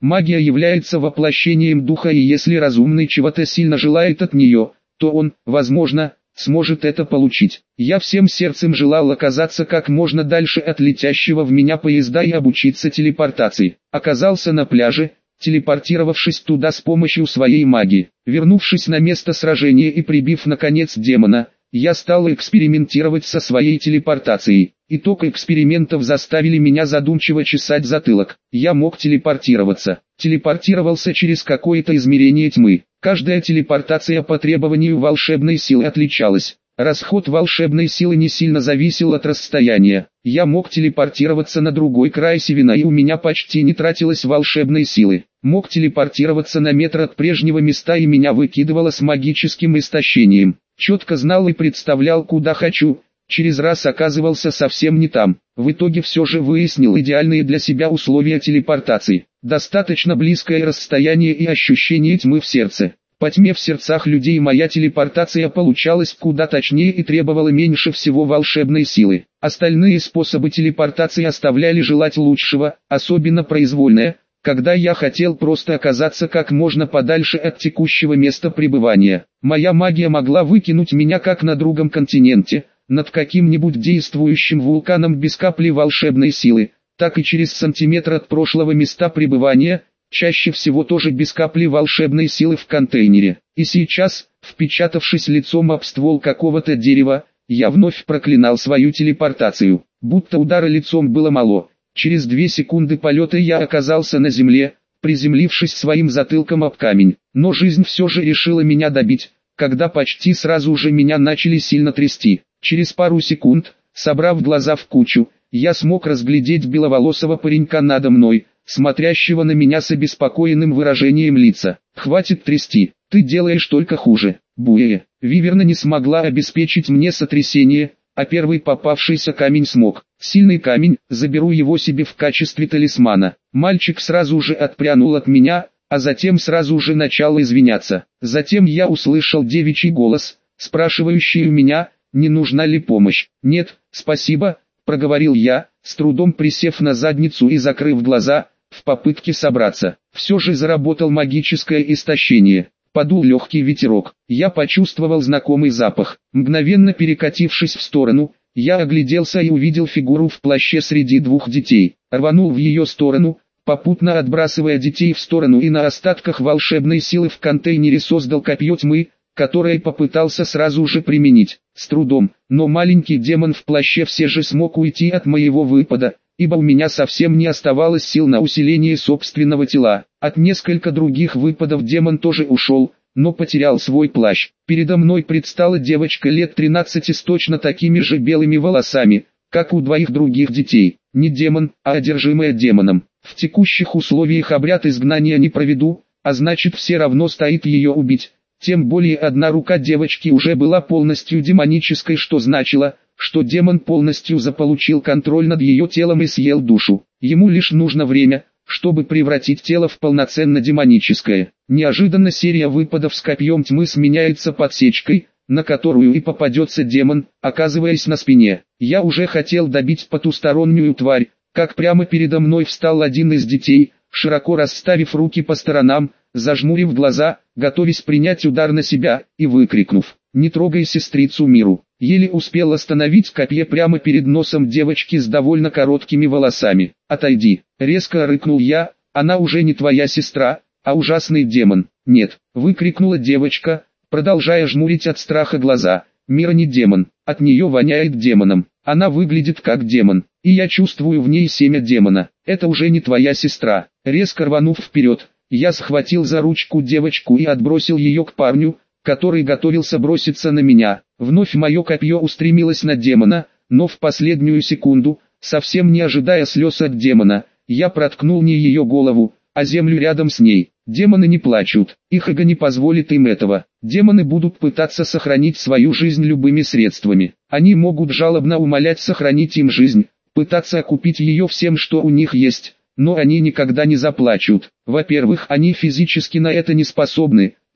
Магия является воплощением духа, и если разумный чего-то сильно желает от нее, то он, возможно, сможет это получить. Я всем сердцем желал оказаться как можно дальше от летящего в меня поезда и обучиться телепортации. Оказался на пляже, телепортировавшись туда с помощью своей магии. Вернувшись на место сражения и прибив наконец демона, я стал экспериментировать со своей телепортацией. Итог экспериментов заставили меня задумчиво чесать затылок. Я мог телепортироваться. Телепортировался через какое-то измерение тьмы. Каждая телепортация по требованию волшебной силы отличалась. Расход волшебной силы не сильно зависел от расстояния. Я мог телепортироваться на другой край Севена, и у меня почти не тратилось волшебной силы. Мог телепортироваться на метр от прежнего места, и меня выкидывало с магическим истощением. Четко знал и представлял, куда хочу. Через раз оказывался совсем не там. В итоге все же выяснил идеальные для себя условия телепортации. Достаточно близкое расстояние и ощущение тьмы в сердце. По тьме в сердцах людей моя телепортация получалась куда точнее и требовала меньше всего волшебной силы. Остальные способы телепортации оставляли желать лучшего, особенно произвольная, когда я хотел просто оказаться как можно подальше от текущего места пребывания. Моя магия могла выкинуть меня как на другом континенте, над каким-нибудь действующим вулканом без капли волшебной силы, так и через сантиметр от прошлого места пребывания, чаще всего тоже без капли волшебной силы в контейнере. И сейчас, впечатавшись лицом об ствол какого-то дерева, я вновь проклинал свою телепортацию. Будто удара лицом было мало. Через 2 секунды полета я оказался на земле, приземлившись своим затылком об камень. Но жизнь все же решила меня добить, когда почти сразу же меня начали сильно трясти. Через пару секунд, собрав глаза в кучу, я смог разглядеть беловолосого паренька надо мной, смотрящего на меня с обеспокоенным выражением лица. «Хватит трясти, ты делаешь только хуже, Буэ». Виверна не смогла обеспечить мне сотрясение, а первый попавшийся камень смог. Сильный камень, заберу его себе в качестве талисмана. Мальчик сразу же отпрянул от меня, а затем сразу же начал извиняться. Затем я услышал девичий голос, спрашивающий у меня, не нужна ли помощь. «Нет, спасибо», — проговорил я, с трудом присев на задницу и закрыв глаза, в попытке собраться. Все же заработал магическое истощение. Подул легкий ветерок. Я почувствовал знакомый запах. Мгновенно перекатившись в сторону, я огляделся и увидел фигуру в плаще среди 2 детей. Рванул в ее сторону, попутно отбрасывая детей в сторону, и на остатках волшебной силы в контейнере создал копье тьмы, которое попытался сразу же применить. С трудом, но маленький демон в плаще все же смог уйти от моего выпада, ибо у меня совсем не оставалось сил на усиление собственного тела. От нескольких других выпадов демон тоже ушел, но потерял свой плащ. Передо мной предстала девочка лет 13 с точно такими же белыми волосами, как у 2 других детей. Не демон, а одержимая демоном. В текущих условиях обряд изгнания не проведу, а значит все равно стоит ее убить. Тем более одна рука девочки уже была полностью демонической, что значило, что демон полностью заполучил контроль над ее телом и съел душу. Ему лишь нужно время, чтобы превратить тело в полноценно демоническое. Неожиданно серия выпадов с копьем тьмы сменяется подсечкой, на которую и попадется демон, оказываясь на спине. Я уже хотел добить потустороннюю тварь, как прямо передо мной встал один из детей, широко расставив руки по сторонам, зажмурив глаза, готовясь принять удар на себя, и выкрикнув: «Не трогай сестрицу Миру!» Еле успел остановить копье прямо перед носом девочки с довольно короткими волосами. «Отойди!» — резко рыкнул я, «она уже не твоя сестра, а ужасный демон!» «Нет!» — выкрикнула девочка, продолжая жмурить от страха глаза. «Мира не демон, от нее воняет демоном, она выглядит как демон, и я чувствую в ней семя демона, это уже не твоя сестра!» Резко рванув вперед, я схватил за ручку девочку и отбросил ее к парню, который готовился броситься на меня. Вновь мое копье устремилось на демона, но в последнюю секунду, совсем не ожидая слез от демона, я проткнул не ее голову, а землю рядом с ней. Демоны не плачут, их эго не позволит им этого. Демоны будут пытаться сохранить свою жизнь любыми средствами. Они могут жалобно умолять сохранить им жизнь, пытаться окупить ее всем, что у них есть, но они никогда не заплачут. Во-первых, они физически на это не способны,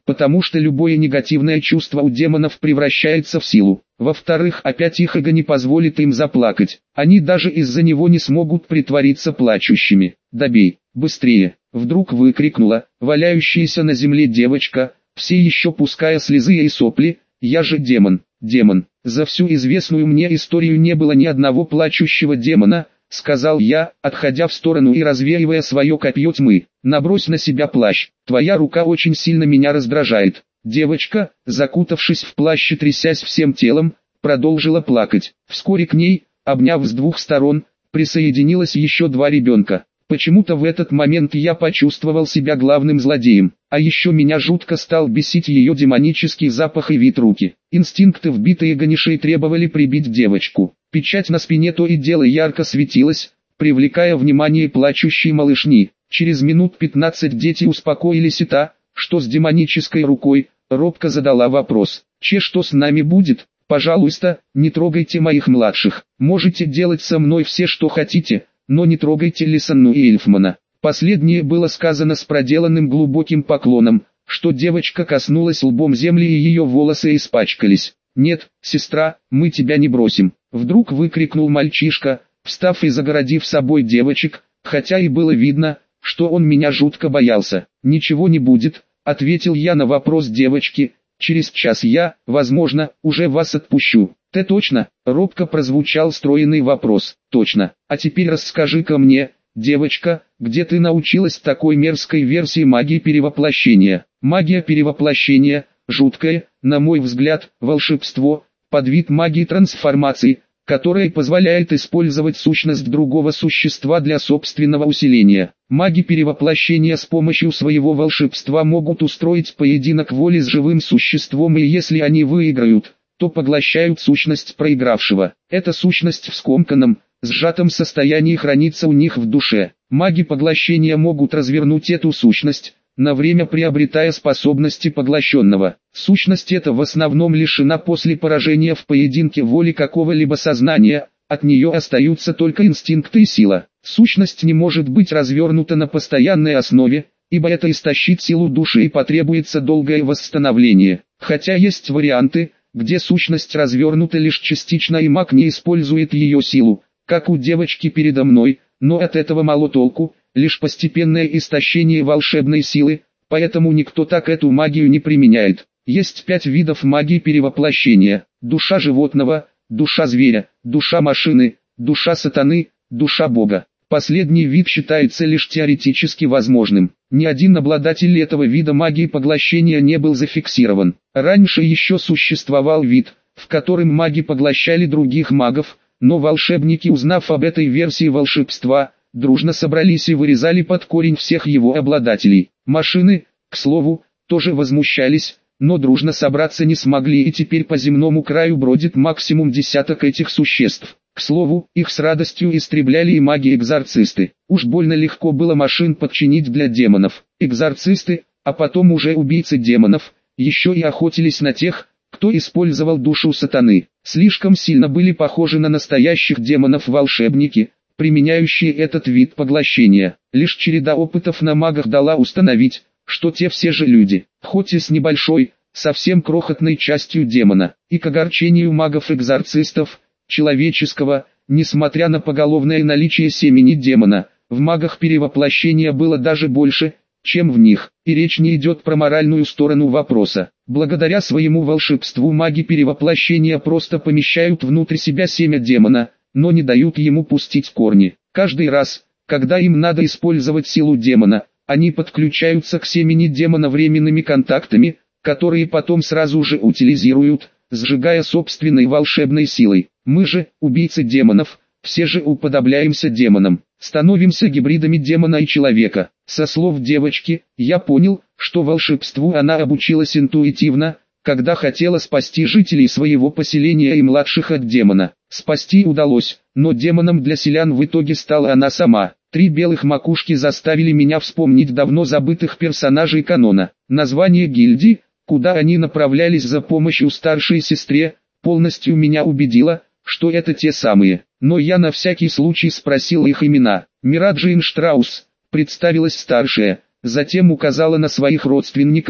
потому что любое негативное чувство у демонов превращается в силу. Во-вторых, опять их эго не позволит им заплакать. Они даже из-за него не смогут притвориться плачущими. «Добей, быстрее!» — вдруг выкрикнула валяющаяся на земле девочка, все еще пуская слезы и сопли. «Я же демон, демон! За всю известную мне историю не было ни одного плачущего демона», — сказал я, отходя в сторону и развеивая свое копье тьмы. «Набрось на себя плащ, твоя рука очень сильно меня раздражает». Девочка, закутавшись в плащ и трясясь всем телом, продолжила плакать. Вскоре к ней, обняв с двух сторон, присоединилось еще два ребенка. Почему-то в этот момент я почувствовал себя главным злодеем, а еще меня жутко стал бесить ее демонический запах и вид руки. Инстинкты вбитые Ганишей требовали прибить девочку. Печать на спине то и дело ярко светилась, привлекая внимание плачущей малышни. Через минут 15 дети успокоились, и та, что с демонической рукой, робко задала вопрос: что с нами будет? Пожалуйста, не трогайте моих младших. Можете делать со мной все, что хотите, но не трогайте Лисанну и Эльфмана». Последнее было сказано с проделанным глубоким поклоном, что девочка коснулась лбом земли и ее волосы испачкались. «Нет, сестра, мы тебя не бросим», — вдруг выкрикнул мальчишка, встав и загородив собой девочек, хотя и было видно, что он меня жутко боялся. «Ничего не будет», — ответил я на вопрос девочки. «Через час я, возможно, уже вас отпущу». «Ты точно?» — робко прозвучал стройный вопрос. «Точно. А теперь расскажи-ка мне, девочка, где ты научилась такой мерзкой версии магии перевоплощения?» Магия перевоплощения — жуткое, на мой взгляд, волшебство, подвид магии трансформации, которая позволяет использовать сущность другого существа для собственного усиления. Маги перевоплощения с помощью своего волшебства могут устроить поединок воли с живым существом, и если они выиграют, то поглощают сущность проигравшего. Эта сущность в скомканном, сжатом состоянии хранится у них в душе. Маги поглощения могут развернуть эту сущность, на время приобретая способности поглощенного. Сущность эта в основном лишена после поражения в поединке воли какого-либо сознания, от нее остаются только инстинкты и сила. Сущность не может быть развернута на постоянной основе, ибо это истощит силу души и потребуется долгое восстановление. Хотя есть варианты, где сущность развернута лишь частично и маг не использует ее силу, как у девочки передо мной, но от этого мало толку, лишь постепенное истощение волшебной силы, поэтому никто так эту магию не применяет. Есть 5 видов магии перевоплощения: душа животного, душа зверя, душа машины, душа сатаны, душа бога. Последний вид считается лишь теоретически возможным. Ни один обладатель этого вида магии поглощения не был зафиксирован. Раньше еще существовал вид, в котором маги поглощали других магов, но волшебники, узнав об этой версии волшебства, дружно собрались и вырезали под корень всех его обладателей. Машины, к слову, тоже возмущались, но дружно собраться не смогли, и теперь по земному краю бродит максимум десяток этих существ. К слову, их с радостью истребляли и маги-экзорцисты. Уж больно легко было машин подчинить для демонов. Экзорцисты, а потом уже убийцы демонов, еще и охотились на тех, кто использовал душу сатаны. Слишком сильно были похожи на настоящих демонов волшебники, применяющие этот вид поглощения. Лишь череда опытов на магах дала установить, что те все же люди, хоть и с небольшой, совсем крохотной частью демона. И к огорчению магов-экзорцистов, человеческого, несмотря на поголовное наличие семени демона, в магах перевоплощения было даже больше, чем в них, и речь не идет про моральную сторону вопроса. Благодаря своему волшебству маги перевоплощения просто помещают внутрь себя семя демона, но не дают ему пустить корни. Каждый раз, когда им надо использовать силу демона, они подключаются к семени демона временными контактами, которые потом сразу же утилизируют, сжигая собственной волшебной силой. Мы же, убийцы демонов, все же уподобляемся демонам, становимся гибридами демона и человека. Со слов девочки, я понял, что волшебству она обучилась интуитивно, когда хотела спасти жителей своего поселения и младших от демона. Спасти удалось, но демоном для селян в итоге стала она сама. 3 белых макушки заставили меня вспомнить давно забытых персонажей канона. Название гильдии, куда они направлялись за помощью старшей сестре, полностью меня убедило, что это те самые. Но я на всякий случай спросил их имена. Мираджин Штраус, представилась старшая, затем указала на своих родственников,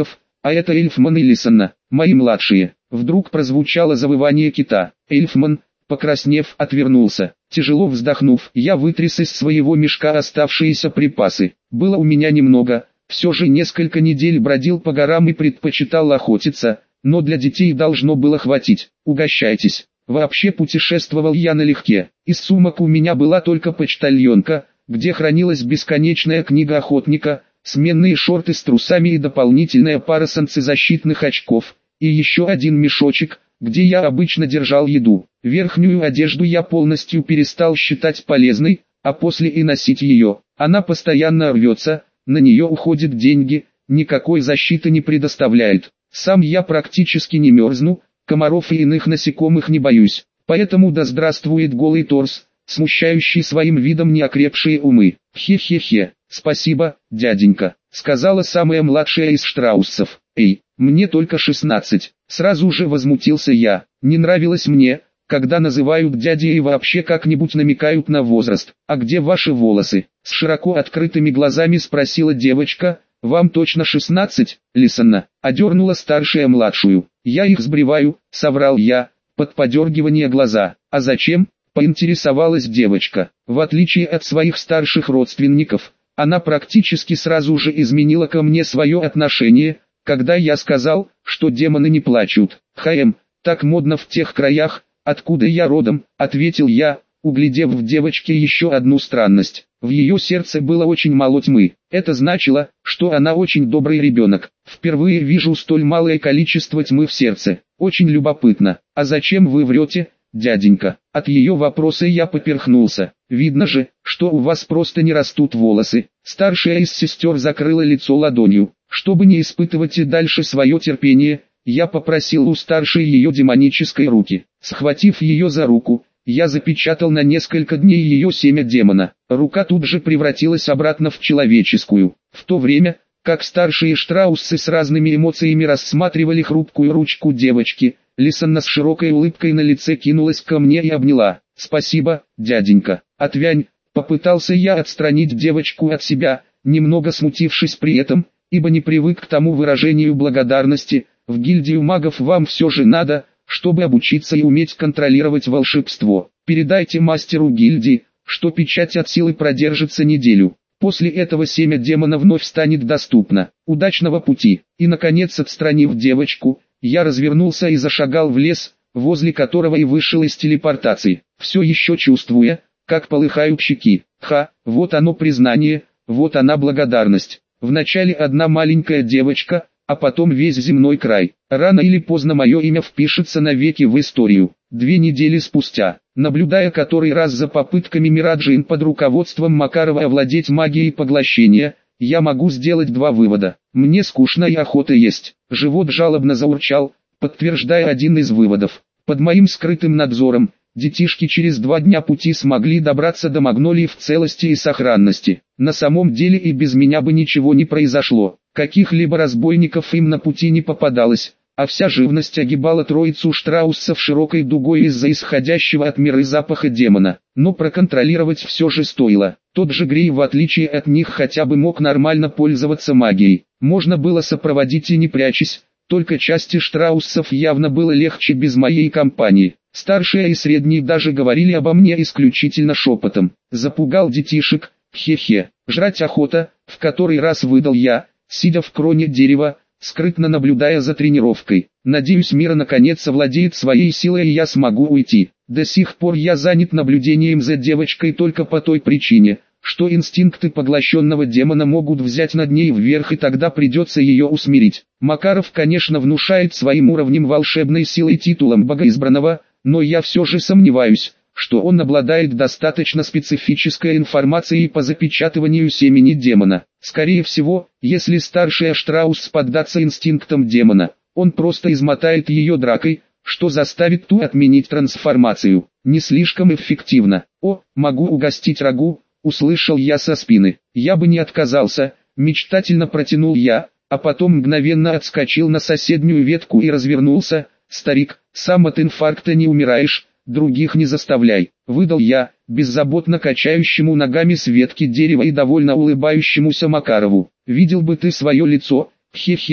А это Эльфман и Лисанна, мои младшие. Вдруг прозвучало завывание кита. Эльфман, покраснев, отвернулся. Тяжело вздохнув, я вытряс из своего мешка оставшиеся припасы. Было у меня немного, все же несколько недель бродил по горам и предпочитал охотиться, но для детей должно было хватить. Угощайтесь. Вообще путешествовал я налегке. Из сумок у меня была только почтальонка, где хранилась бесконечная книга охотника, сменные шорты с трусами и дополнительная пара солнцезащитных очков, и еще один мешочек, где я обычно держал еду. Верхнюю одежду я полностью перестал считать полезной, а после и носить ее. Она постоянно рвется, на нее уходят деньги, никакой защиты не предоставляет. Сам я практически не мерзну, комаров и иных насекомых не боюсь, поэтому да здравствует голый торс, смущающий своим видом неокрепшие умы. Хе-хе-хе, спасибо, дяденька, сказала самая младшая из страуссов. Эй, мне только 16, сразу же возмутился я. Не нравилось мне, когда называют дядей и вообще как-нибудь намекают на возраст. А где ваши волосы? С широко открытыми глазами спросила девочка. Вам точно 16, Лисанна? Одернула старшая младшую. Я их сбриваю, соврал я, под подергивание глаза. А зачем? Поинтересовалась девочка. В отличие от своих старших родственников, она практически сразу же изменила ко мне свое отношение, когда я сказал, что демоны не плачут. Так модно в тех краях, откуда я родом, ответил я, углядев в девочке еще одну странность. В ее сердце было очень мало тьмы. Это значило, что она очень добрый ребенок. Впервые вижу столь малое количество тьмы в сердце. Очень любопытно. А зачем вы врете, дяденька? От ее вопроса я поперхнулся. Видно же, что у вас просто не растут волосы. Старшая из сестер закрыла лицо ладонью. Чтобы не испытывать и дальше свое терпение, я попросил у старшей ее демонической руки. Схватив ее за руку, я запечатал на несколько дней ее семя демона. Рука тут же превратилась обратно в человеческую. В то время, как старшие штрауссы с разными эмоциями рассматривали хрупкую ручку девочки, Лисанна с широкой улыбкой на лице кинулась ко мне и обняла. «Спасибо, дяденька». «Отвянь», попытался я отстранить девочку от себя, немного смутившись при этом, ибо не привык к тому выражению благодарности. В гильдию магов вам все же надо, чтобы обучиться и уметь контролировать волшебство. Передайте мастеру гильдии, что печать от силы продержится неделю. После этого семя демона вновь станет доступно. Удачного пути. И наконец, отстранив девочку, я развернулся и зашагал в лес, возле которого и вышел из телепортации. Все еще чувствуя, как полыхают щеки. Вот оно признание, вот она благодарность. Вначале одна маленькая девочка, а потом весь земной край. Рано или поздно мое имя впишется навеки в историю. 2 недели спустя, наблюдая который раз за попытками Мираджин под руководством Макарова овладеть магией поглощения, я могу сделать 2 вывода. Мне скучно и охота есть. Живот жалобно заурчал, подтверждая один из выводов. Под моим скрытым надзором, детишки через 2 дня пути смогли добраться до Магнолии в целости и сохранности. На самом деле и без меня бы ничего не произошло. Каких-либо разбойников им на пути не попадалось, а вся живность огибала троицу штрауссов широкой дугой из-за исходящего от мира запаха демона. Но проконтролировать все же стоило. Тот же Грей, в отличие от них, хотя бы мог нормально пользоваться магией. Можно было сопроводить и не прячась, только части штрауссов явно было легче без моей компании. Старшие и средние даже говорили обо мне исключительно шепотом. Запугал детишек, хе-хе. Жрать охота, в который раз выдал я, сидя в кроне дерева, скрытно наблюдая за тренировкой. Надеюсь, Мира наконец овладеет своей силой и я смогу уйти. До сих пор я занят наблюдением за девочкой только по той причине, что инстинкты поглощенного демона могут взять над ней вверх, и тогда придется ее усмирить. Макаров, конечно, внушает своим уровнем волшебной силы и титулом богоизбранного, но я все же сомневаюсь, что он обладает достаточно специфической информацией по запечатыванию семени демона. Скорее всего, если старший Штраусс поддаться инстинктам демона, он просто измотает ее дракой, что заставит ту отменить трансформацию. Не слишком эффективно. «О, могу угостить рагу», услышал я со спины. «Я бы не отказался», мечтательно протянул я, а потом мгновенно отскочил на соседнюю ветку и развернулся. «Старик, сам от инфаркта не умираешь, других не заставляй», выдал я, беззаботно качающему ногами с ветки дерева и довольно улыбающемуся Макарову. «Видел бы ты свое лицо, хе-хе»,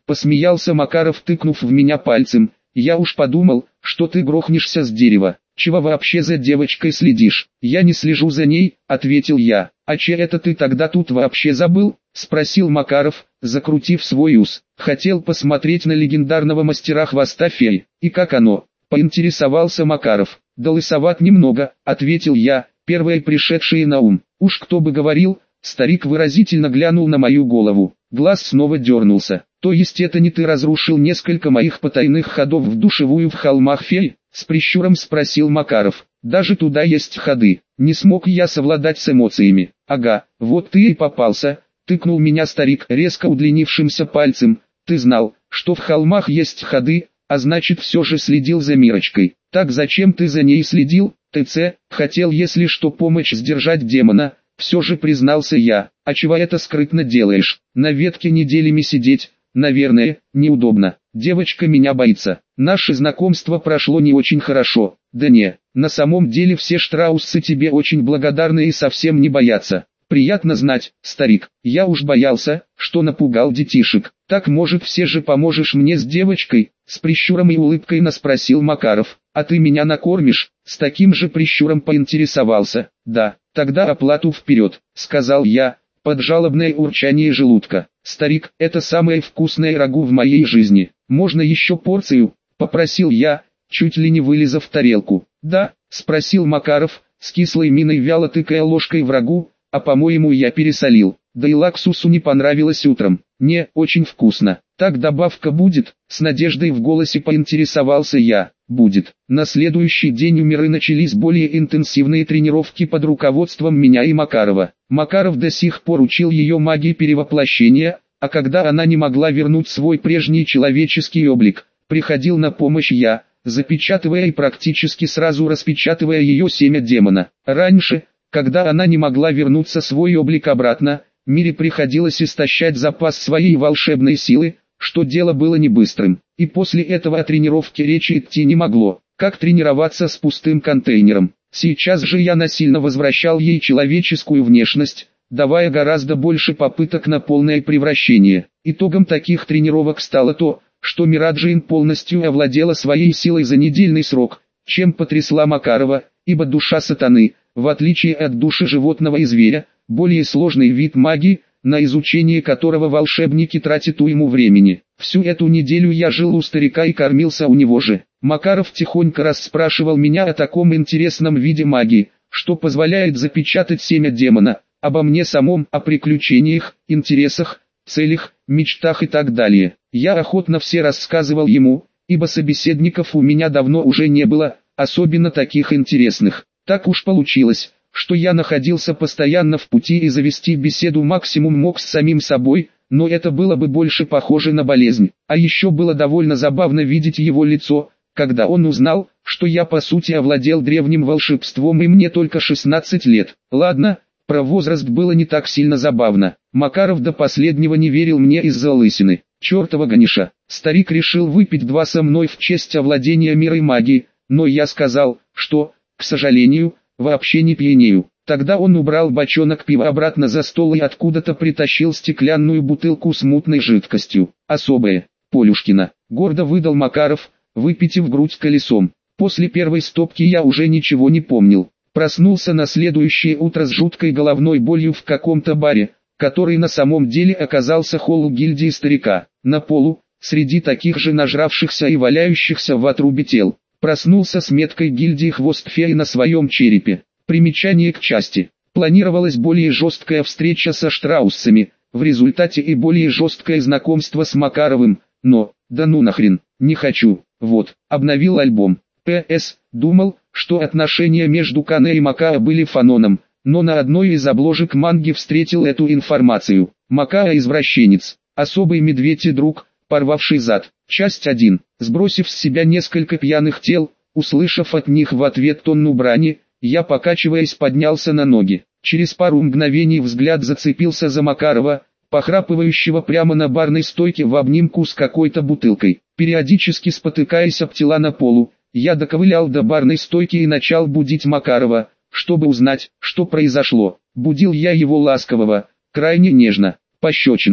посмеялся Макаров, тыкнув в меня пальцем. Я уж подумал, что ты грохнешься с дерева. Чего вообще за девочкой следишь? Я не слежу за ней, ответил я. А че это ты тогда тут вообще забыл? Спросил Макаров, закрутив свой ус. Хотел посмотреть на легендарного мастера хвоста феи. И как оно? Поинтересовался Макаров. Да лысоват немного, ответил я, первое пришедшее на ум. Уж кто бы говорил. Старик выразительно глянул на мою голову. Глаз снова дернулся. То есть это не ты разрушил несколько моих потайных ходов в душевую в холмах фей? С прищуром спросил Макаров. Даже туда есть ходы. Не смог я совладать с эмоциями. Ага, вот ты и попался. Тыкнул меня старик резко удлинившимся пальцем. Ты знал, что в холмах есть ходы, а значит все же следил за Мирочкой. Так зачем ты за ней следил? ТЦ, хотел если что помочь сдержать демона. Все же признался я. А чего это скрытно делаешь? На ветке неделями сидеть, наверное, неудобно. Девочка меня боится. Наше знакомство прошло не очень хорошо. Да не, на самом деле все штрауссы тебе очень благодарны и совсем не боятся. Приятно знать, старик. Я уж боялся, что напугал детишек. Так может все же поможешь мне с девочкой? С прищуром и улыбкой наспросил Макаров. А ты меня накормишь? С таким же прищуром поинтересовался. Да, тогда оплату вперед, сказал я, под жалобное урчание желудка. Старик, это самое вкусное рагу в моей жизни. Можно еще порцию? Попросил я, чуть ли не вылезав в тарелку. Да, спросил Макаров, с кислой миной вяло тыкая ложкой в рагу. А по-моему я пересолил, да и лаксусу не понравилось утром. Не, очень вкусно. Так добавка будет? С надеждой в голосе поинтересовался я. Будет. На следующий день у Миры начались более интенсивные тренировки под руководством меня и Макарова. Макаров до сих пор учил ее магии перевоплощения, а когда она не могла вернуть свой прежний человеческий облик, приходил на помощь я, запечатывая и практически сразу распечатывая ее семя демона. Раньше, когда она не могла вернуться свой облик обратно, Мире приходилось истощать запас своей волшебной силы, что дело было не быстрым, и после этого о тренировке речи идти не могло. Как тренироваться с пустым контейнером? Сейчас же я насильно возвращал ей человеческую внешность, давая гораздо больше попыток на полное превращение. Итогом таких тренировок стало то, что Мираджин полностью овладела своей силой за недельный срок, чем потрясла Макарова, ибо душа сатаны, в отличие от души животного и зверя, более сложный вид магии, на изучение которого волшебники тратят уйму времени. Всю эту неделю я жил у старика и кормился у него же. Макаров тихонько расспрашивал меня о таком интересном виде магии, что позволяет запечатать семя демона, обо мне самом, о приключениях, интересах, целях, мечтах и так далее. Я охотно все рассказывал ему, ибо собеседников у меня давно уже не было, особенно таких интересных. Так уж получилось, что я находился постоянно в пути и завести беседу максимум мог с самим собой, но это было бы больше похоже на болезнь. А еще было довольно забавно видеть его лицо, когда он узнал, что я по сути овладел древним волшебством и мне только 16 лет. Ладно, про возраст было не так сильно забавно. Макаров до последнего не верил мне из-за лысины. Чертова Ганиша. Старик решил выпить два со мной в честь овладения мирой магии, но я сказал, что, к сожалению, вообще не пьянею. Тогда он убрал бочонок пива обратно за стол и откуда-то притащил стеклянную бутылку с мутной жидкостью. Особое, Полюшкина, гордо выдал Макаров, выпитив грудь колесом. После первой стопки я уже ничего не помнил. Проснулся на следующее утро с жуткой головной болью в каком-то баре, который на самом деле оказался холл гильдии старика. На полу, среди таких же нажравшихся и валяющихся в отрубе тел, проснулся с меткой гильдии хвост феи на своем черепе. Примечание к части. Планировалась более жесткая встреча со штрауссами, в результате и более жесткое знакомство с Макаровым, но, да ну нахрен, не хочу. Вот, обновил альбом. П.С. Думал, что отношения между Кане и Макаа были фаноном, но на одной из обложек манги встретил эту информацию. Макаа извращенец, особый медведь и друг, порвавший зад. Часть 1. Сбросив с себя несколько пьяных тел, услышав от них в ответ тонну брани, я, покачиваясь, поднялся на ноги. Через пару мгновений взгляд зацепился за Макарова, похрапывающего прямо на барной стойке в обнимку с какой-то бутылкой. Периодически спотыкаясь об тела на полу, я доковылял до барной стойки и начал будить Макарова, чтобы узнать, что произошло. Будил я его ласкового, крайне нежно, пощечинами.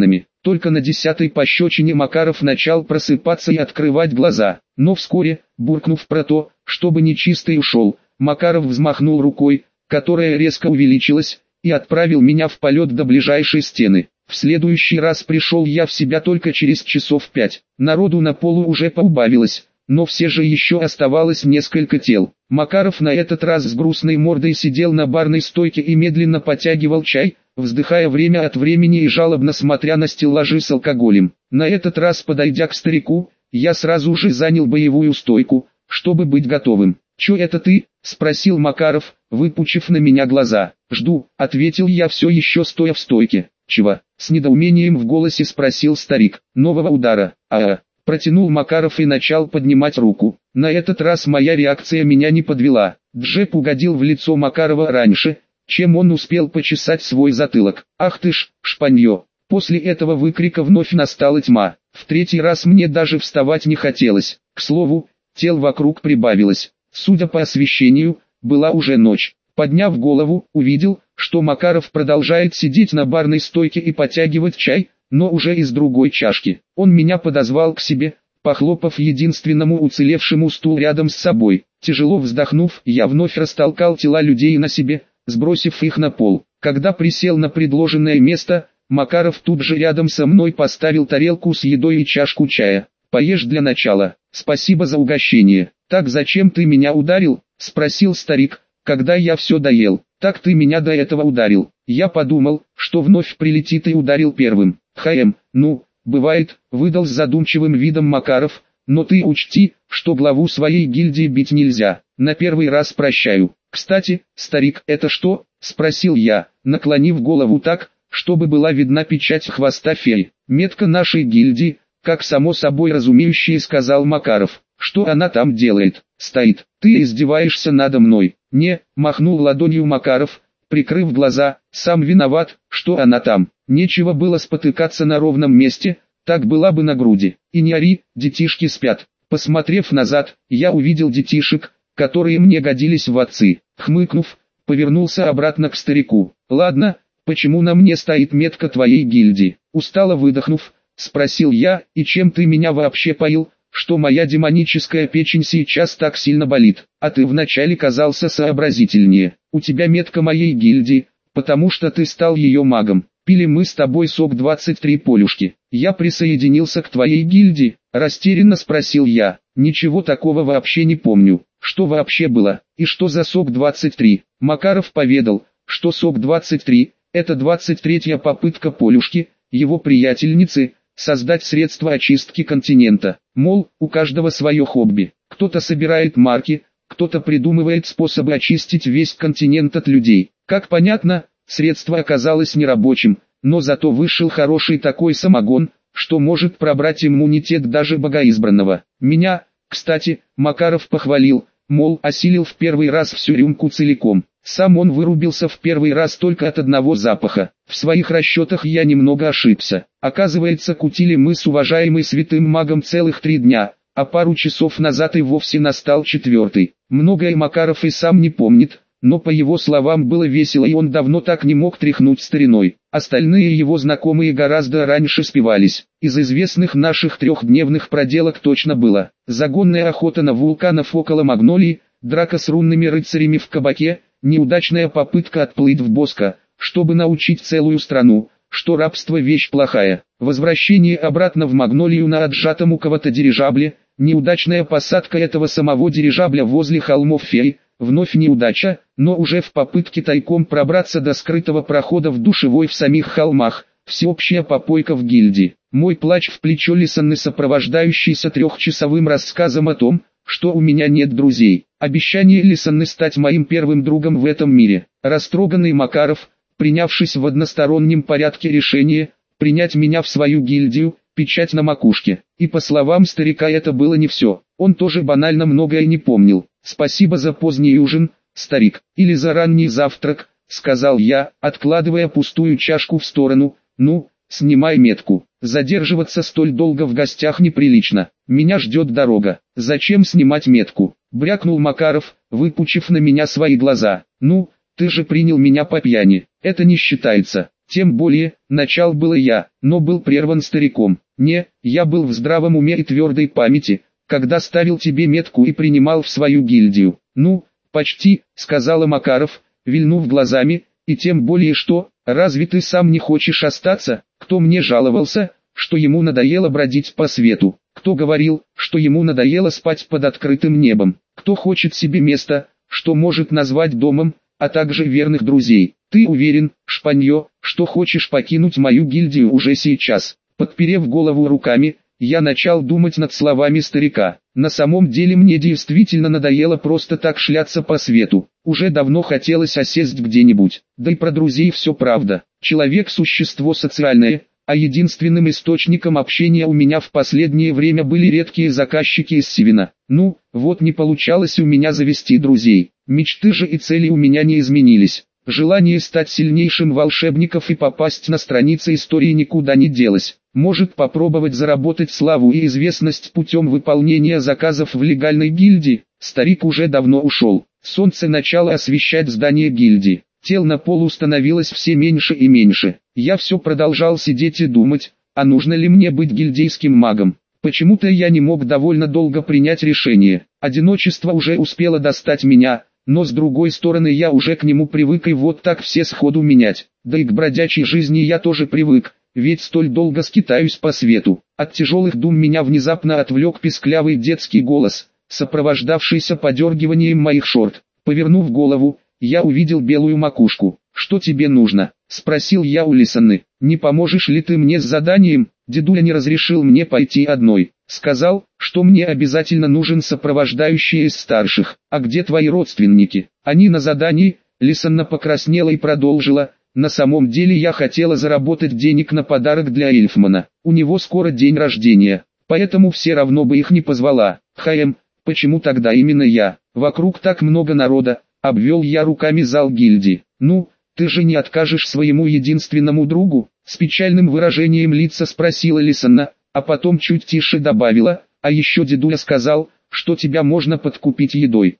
Только на 10-й пощечине Макаров начал просыпаться и открывать глаза. Но вскоре, буркнув про то, чтобы нечистый ушел, Макаров взмахнул рукой, которая резко увеличилась, и отправил меня в полет до ближайшей стены. В следующий раз пришел я в себя только через часов 5. Народу на полу уже поубавилось, но все же еще оставалось несколько тел. Макаров на этот раз с грустной мордой сидел на барной стойке и медленно потягивал чай, вздыхая время от времени и жалобно смотря на стеллажи с алкоголем. На этот раз, подойдя к старику, я сразу же занял боевую стойку, чтобы быть готовым. «Чё это ты?» — спросил Макаров, выпучив на меня глаза. «Жду», — ответил я, все еще стоя в стойке. «Чего?» — с недоумением в голосе спросил старик. «Нового удара». Протянул Макаров и начал поднимать руку. На этот раз моя реакция меня не подвела. Джеб угодил в лицо Макарова раньше, чем он успел почесать свой затылок. «Ах ты ж, шпанье!» После этого выкрика вновь настала тьма. В третий раз мне даже вставать не хотелось. К слову, тел вокруг прибавилось. Судя по освещению, была уже ночь. Подняв голову, увидел, что Макаров продолжает сидеть на барной стойке и потягивать чай, но уже из другой чашки. Он меня подозвал к себе, похлопав единственному уцелевшему стул рядом с собой. Тяжело вздохнув, я вновь растолкал тела людей на себе, сбросив их на пол. Когда присел на предложенное место, Макаров тут же рядом со мной поставил тарелку с едой и чашку чая. «Поешь для начала. Спасибо за угощение». «Так зачем ты меня ударил?» — спросил старик, когда я все доел. «Так ты меня до этого ударил». Я подумал, что вновь прилетит и ударил первым. Ну, бывает, выдал с задумчивым видом Макаров, но ты учти, что главу своей гильдии бить нельзя. На первый раз прощаю. Кстати, старик, это что? Спросил я, наклонив голову так, чтобы была видна печать хвоста феи. Метка нашей гильдии, как само собой разумеющее сказал Макаров. Что она там делает? Стоит. Ты издеваешься надо мной? Не, махнул ладонью Макаров, прикрыв глаза, сам виноват, что она там. Нечего было спотыкаться на ровном месте, так была бы на груди. И не ори, детишки спят. Посмотрев назад, я увидел детишек, которые мне годились в отцы. Хмыкнув, повернулся обратно к старику. Ладно, почему на мне стоит метка твоей гильдии? Устало выдохнув, спросил я, и чем ты меня вообще поил, что моя демоническая печень сейчас так сильно болит? А ты вначале казался сообразительнее. У тебя метка моей гильдии, потому что ты стал ее магом. Пили мы с тобой сок 23 полюшки. Я присоединился к твоей гильдии, растерянно спросил я. Ничего такого вообще не помню. Что вообще было? И что за сок 23? Макаров поведал, что сок 23 – это 23-я попытка Полюшки, его приятельницы, создать средства очистки континента. Мол, у каждого свое хобби. Кто-то собирает марки, кто-то придумывает способы очистить весь континент от людей. Как понятно, средство оказалось нерабочим, но зато вышел хороший такой самогон, что может пробрать иммунитет даже богоизбранного. Меня, кстати, Макаров похвалил, мол, осилил в первый раз всю рюмку целиком. Сам он вырубился в первый раз только от одного запаха. В своих расчетах я немного ошибся. Оказывается, кутили мы с уважаемым святым магом целых 3 дня, а пару часов назад и вовсе настал 4-й. Многое Макаров и сам не помнит, но по его словам было весело и он давно так не мог тряхнуть стариной. Остальные его знакомые гораздо раньше спивались. Из известных наших 3-дневных проделок точно было: загонная охота на вулканов около Магнолии, драка с рунными рыцарями в кабаке, неудачная попытка отплыть в Боско, чтобы научить целую страну, что рабство вещь плохая, возвращение обратно в Магнолию на отжатом у кого-то дирижабле, неудачная посадка этого самого дирижабля возле холмов Феи, вновь неудача, но уже в попытке тайком пробраться до скрытого прохода в душевой в самих холмах, всеобщая попойка в гильдии. Мой плач в плечо Лисанны, сопровождающийся 3-часовым рассказом о том, что у меня нет друзей. Обещание Лисанны стать моим первым другом в этом мире. Растроганный Макаров, принявшись в одностороннем порядке решение, принять меня в свою гильдию, печать на макушке. И по словам старика это было не все. Он тоже банально многое не помнил. «Спасибо за поздний ужин, старик, или за ранний завтрак», — сказал я, откладывая пустую чашку в сторону. «Ну, снимай метку. Задерживаться столь долго в гостях неприлично. Меня ждет дорога. Зачем снимать метку?» — брякнул Макаров, выпучив на меня свои глаза. «Ну, ты же принял меня по пьяни. Это не считается. Тем более, начал было я, но был прерван стариком. Не, я был в здравом уме и твердой памяти, когда ставил тебе метку и принимал в свою гильдию. Ну, почти, сказала Макаров, вильнув глазами, и тем более что, разве ты сам не хочешь остаться? Кто мне жаловался, что ему надоело бродить по свету? Кто говорил, что ему надоело спать под открытым небом? Кто хочет себе место, что может назвать домом, а также верных друзей? Ты уверен, Шпанье, что хочешь покинуть мою гильдию уже сейчас? Подперев голову руками, я начал думать над словами старика. На самом деле мне действительно надоело просто так шляться по свету. Уже давно хотелось осесть где-нибудь. Да и про друзей все правда. Человек – существо социальное, а единственным источником общения у меня в последнее время были редкие заказчики из Сивина. Ну, вот не получалось у меня завести друзей. Мечты же и цели у меня не изменились. Желание стать сильнейшим волшебником и попасть на страницы истории никуда не делось. Может попробовать заработать славу и известность путем выполнения заказов в легальной гильдии. Старик уже давно ушел. Солнце начало освещать здание гильдии. Тел на полу становилось все меньше и меньше. Я все продолжал сидеть и думать, а нужно ли мне быть гильдейским магом. Почему-то я не мог довольно долго принять решение. Одиночество уже успело достать меня, но с другой стороны я уже к нему привык и вот так все сходу менять. Да и к бродячей жизни я тоже привык, ведь столь долго скитаюсь по свету. От тяжелых дум меня внезапно отвлек писклявый детский голос, сопровождавшийся подергиванием моих шорт. Повернув голову, я увидел белую макушку. «Что тебе нужно?» – спросил я у Лисаны. «Не поможешь ли ты мне с заданием?» Дедуля не разрешил мне пойти одной. Сказал, что мне обязательно нужен сопровождающий из старших. «А где твои родственники?» «Они на задании». Лисанна покраснела и продолжила. «На самом деле я хотела заработать денег на подарок для Эльфмана. У него скоро день рождения, поэтому все равно бы их не позвала». Почему тогда именно я? Вокруг так много народа». Обвел я руками зал гильдии. «Ну, ты же не откажешь своему единственному другу?» С печальным выражением лица спросила Лисанна, а потом чуть тише добавила, «А еще дедуля сказал, что тебя можно подкупить едой».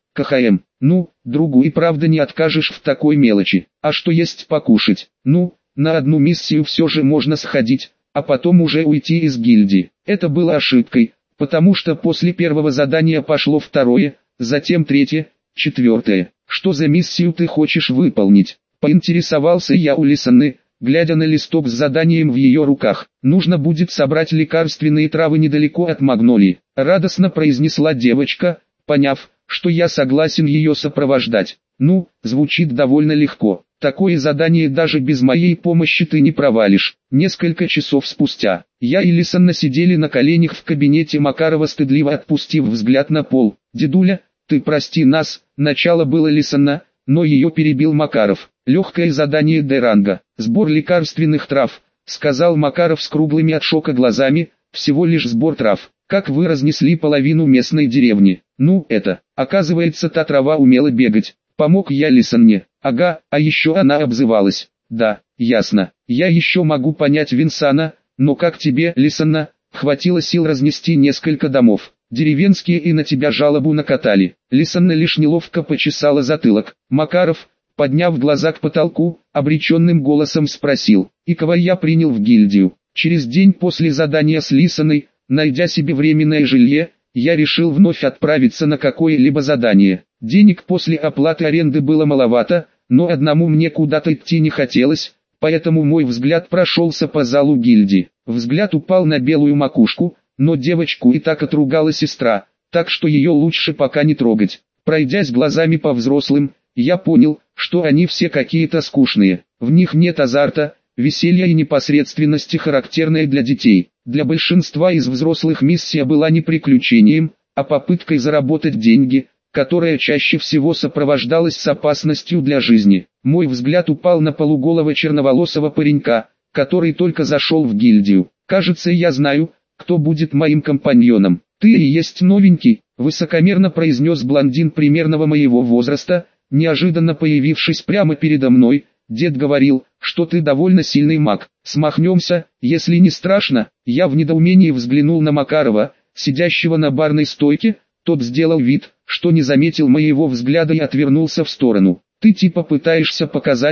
Ну, другу и правда не откажешь в такой мелочи. А что есть покушать? Ну, на одну миссию все же можно сходить, а потом уже уйти из гильдии. Это было ошибкой, потому что после первого задания пошло второе, затем третье, четвертое. «Что за миссию ты хочешь выполнить?» – поинтересовался я у Лисаны, глядя на листок с заданием в ее руках. «Нужно будет собрать лекарственные травы недалеко от Магнолии», – радостно произнесла девочка, поняв, что я согласен ее сопровождать. «Ну, звучит довольно легко. Такое задание даже без моей помощи ты не провалишь». Несколько часов спустя, я и Лисанна сидели на коленях в кабинете Макарова, стыдливо отпустив взгляд на пол. «Дедуля, ты прости нас», начало было Лисанна, но ее перебил Макаров. «Легкое задание Д-ранга, сбор лекарственных трав», сказал Макаров с круглыми от шока глазами, «всего лишь сбор трав. Как вы разнесли половину местной деревни?» «Ну, это, оказывается, та трава умела бегать». Помог я Лисанне. «Ага, а еще она обзывалась». «Да, ясно. Я еще могу понять Винсана, но как тебе, Лисанна, хватило сил разнести несколько домов? Деревенские и на тебя жалобу накатали». Лисанна лишь неловко почесала затылок. Макаров, подняв глаза к потолку, обреченным голосом спросил, «И кого я принял в гильдию?» Через день после задания с Лисаной, найдя себе временное жилье, я решил вновь отправиться на какое-либо задание. Денег после оплаты аренды было маловато, но одному мне куда-то идти не хотелось, поэтому мой взгляд прошелся по залу гильдии. Взгляд упал на белую макушку, но девочку и так отругала сестра, так что ее лучше пока не трогать. Пройдясь глазами по взрослым, я понял, что они все какие-то скучные. В них нет азарта, веселья и непосредственности, характерной для детей. Для большинства из взрослых миссия была не приключением, а попыткой заработать деньги, которая чаще всего сопровождалась с опасностью для жизни. Мой взгляд упал на полуголого черноволосого паренька, который только зашел в гильдию. «Кажется, я знаю, кто будет моим компаньоном». «Ты и есть новенький», — высокомерно произнес блондин примерного моего возраста, неожиданно появившись прямо передо мной. «Дед говорил, что ты довольно сильный маг. Смахнемся, если не страшно». Я в недоумении взглянул на Макарова, сидящего на барной стойке. Тот сделал вид, что не заметил моего взгляда и отвернулся в сторону. «Ты типа пытаешься показать,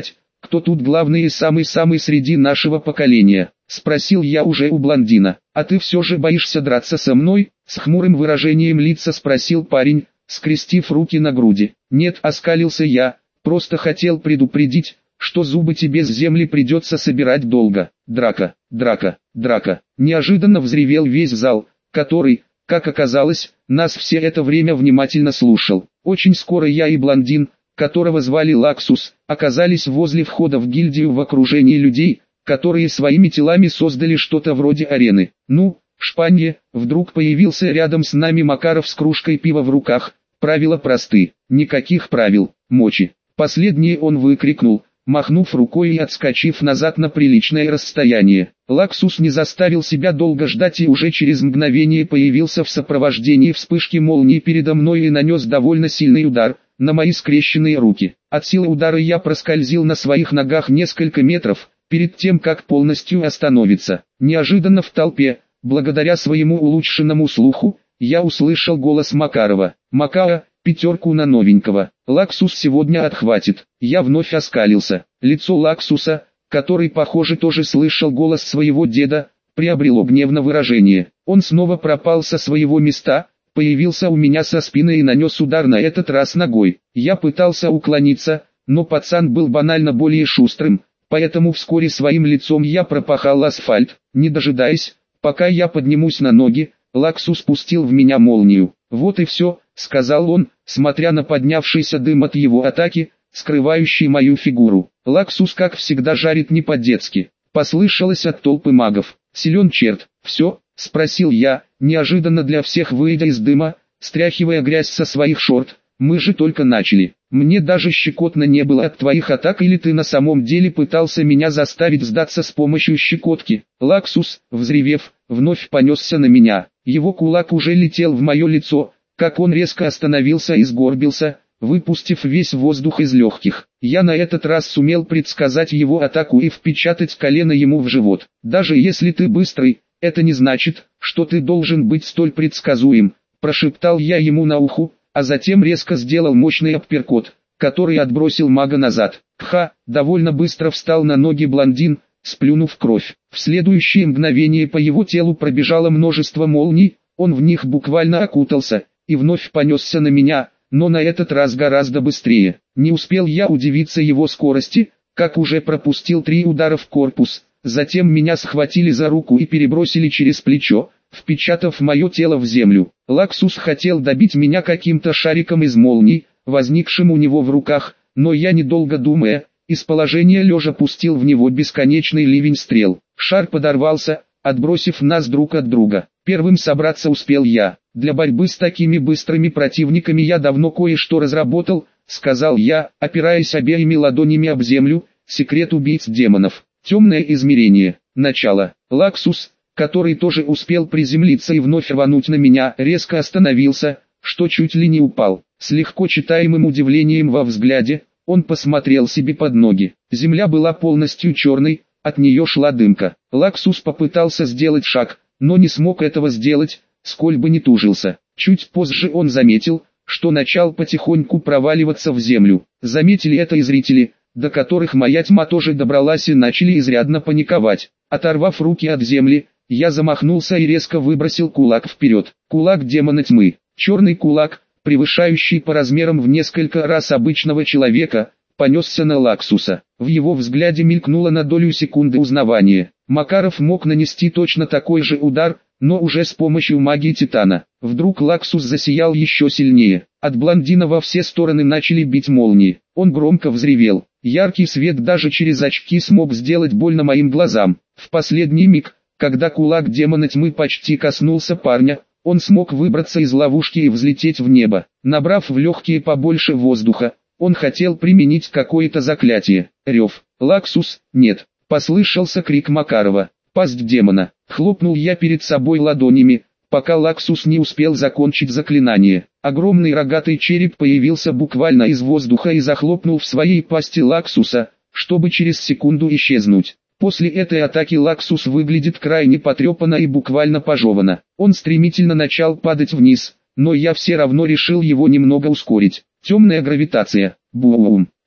кто тут главный и самый-самый среди нашего поколения?» — спросил я уже у блондина. «А ты все же боишься драться со мной?» — с хмурым выражением лица спросил парень, скрестив руки на груди. «Нет», — оскалился я, — «просто хотел предупредить, что зубы тебе с земли придется собирать долго». «Драка, драка, драка!» — неожиданно взревел весь зал, который, как оказалось, нас все это время внимательно слушал. Очень скоро я и блондин, которого звали Лаксус, оказались возле входа в гильдию в окружении людей, которые своими телами создали что-то вроде арены. «Ну, шпанье!» — вдруг появился рядом с нами Макаров с кружкой пива в руках. «Правила просты, никаких правил, мочи!» Последнее он выкрикнул, махнув рукой и отскочив назад на приличное расстояние. Лаксус не заставил себя долго ждать и уже через мгновение появился в сопровождении вспышки молнии передо мной и нанес довольно сильный удар на мои скрещенные руки. От силы удара я проскользил на своих ногах несколько метров, перед тем как полностью остановиться. Неожиданно в толпе, благодаря своему улучшенному слуху, я услышал голос Макарова. «Макара, пятерку на новенького. Лаксус сегодня отхватит». Я вновь оскалился. Лицо Лаксуса, который, похоже, тоже слышал голос своего деда, приобрело гневное выражение. Он снова пропал со своего места, появился у меня со спины и нанес удар на этот раз ногой. Я пытался уклониться, но пацан был банально более шустрым, поэтому вскоре своим лицом я пропахал асфальт. Не дожидаясь, пока я поднимусь на ноги, Лаксус спустил в меня молнию. «Вот и все», — сказал он, смотря на поднявшийся дым от его атаки, скрывающий мою фигуру. «Лаксус, как всегда, жарит не по-детски», — послышалось от толпы магов. «Силен черт». «Все?» — спросил я, неожиданно для всех выйдя из дыма, стряхивая грязь со своих шорт. «Мы же только начали. Мне даже щекотно не было от твоих атак, или ты на самом деле пытался меня заставить сдаться с помощью щекотки?» Лаксус, взревев, вновь понесся на меня. Его кулак уже летел в мое лицо, как он резко остановился и сгорбился, выпустив весь воздух из легких. Я на этот раз сумел предсказать его атаку и впечатать колено ему в живот. «Даже если ты быстрый, это не значит, что ты должен быть столь предсказуем», — прошептал я ему на ухо, а затем резко сделал мощный апперкот, который отбросил мага назад. «Кха!» — довольно быстро встал на ноги блондин, сплюнув кровь. В следующее мгновение по его телу пробежало множество молний, он в них буквально окутался, и вновь понесся на меня, но на этот раз гораздо быстрее. Не успел я удивиться его скорости, как уже пропустил 3 удара в корпус, затем меня схватили за руку и перебросили через плечо, впечатав мое тело в землю. Лаксус хотел добить меня каким-то шариком из молний, возникшим у него в руках, но я, недолго думая, из положения лежа пустил в него бесконечный ливень стрел. Шар подорвался, отбросив нас друг от друга. Первым собраться успел я. «Для борьбы с такими быстрыми противниками я давно кое-что разработал», — сказал я, опираясь обеими ладонями об землю. «Секрет убийц демонов. Темное измерение. Начало». Лаксус, который тоже успел приземлиться и вновь рвануть на меня, резко остановился, что чуть ли не упал. С легко читаемым удивлением во взгляде, он посмотрел себе под ноги. Земля была полностью черной, от нее шла дымка. Лаксус попытался сделать шаг, но не смог этого сделать, сколь бы ни тужился. Чуть позже он заметил, что начал потихоньку проваливаться в землю. Заметили это и зрители, до которых моя тьма тоже добралась, и начали изрядно паниковать. Оторвав руки от земли, я замахнулся и резко выбросил кулак вперед. Кулак демона тьмы. Черный кулак, превышающий по размерам в несколько раз обычного человека, понесся на Лаксуса. В его взгляде мелькнуло на долю секунды узнавание. Макаров мог нанести точно такой же удар, но уже с помощью магии Титана. Вдруг Лаксус засиял еще сильнее. От блондина во все стороны начали бить молнии. Он громко взревел. Яркий свет даже через очки смог сделать больно моим глазам. В последний миг, когда кулак демона тьмы почти коснулся парня, он смог выбраться из ловушки и взлететь в небо. Набрав в легкие побольше воздуха, он хотел применить какое-то заклятие. Рев. «Лаксус, нет!» — послышался крик Макарова. «Пасть демона!» — хлопнул я перед собой ладонями, пока Лаксус не успел закончить заклинание. Огромный рогатый череп появился буквально из воздуха и захлопнул в своей пасти Лаксуса, чтобы через секунду исчезнуть. После этой атаки Лаксус выглядит крайне потрепанно и буквально пожеванно. Он стремительно начал падать вниз, но я все равно решил его немного ускорить. Темная гравитация. Бум.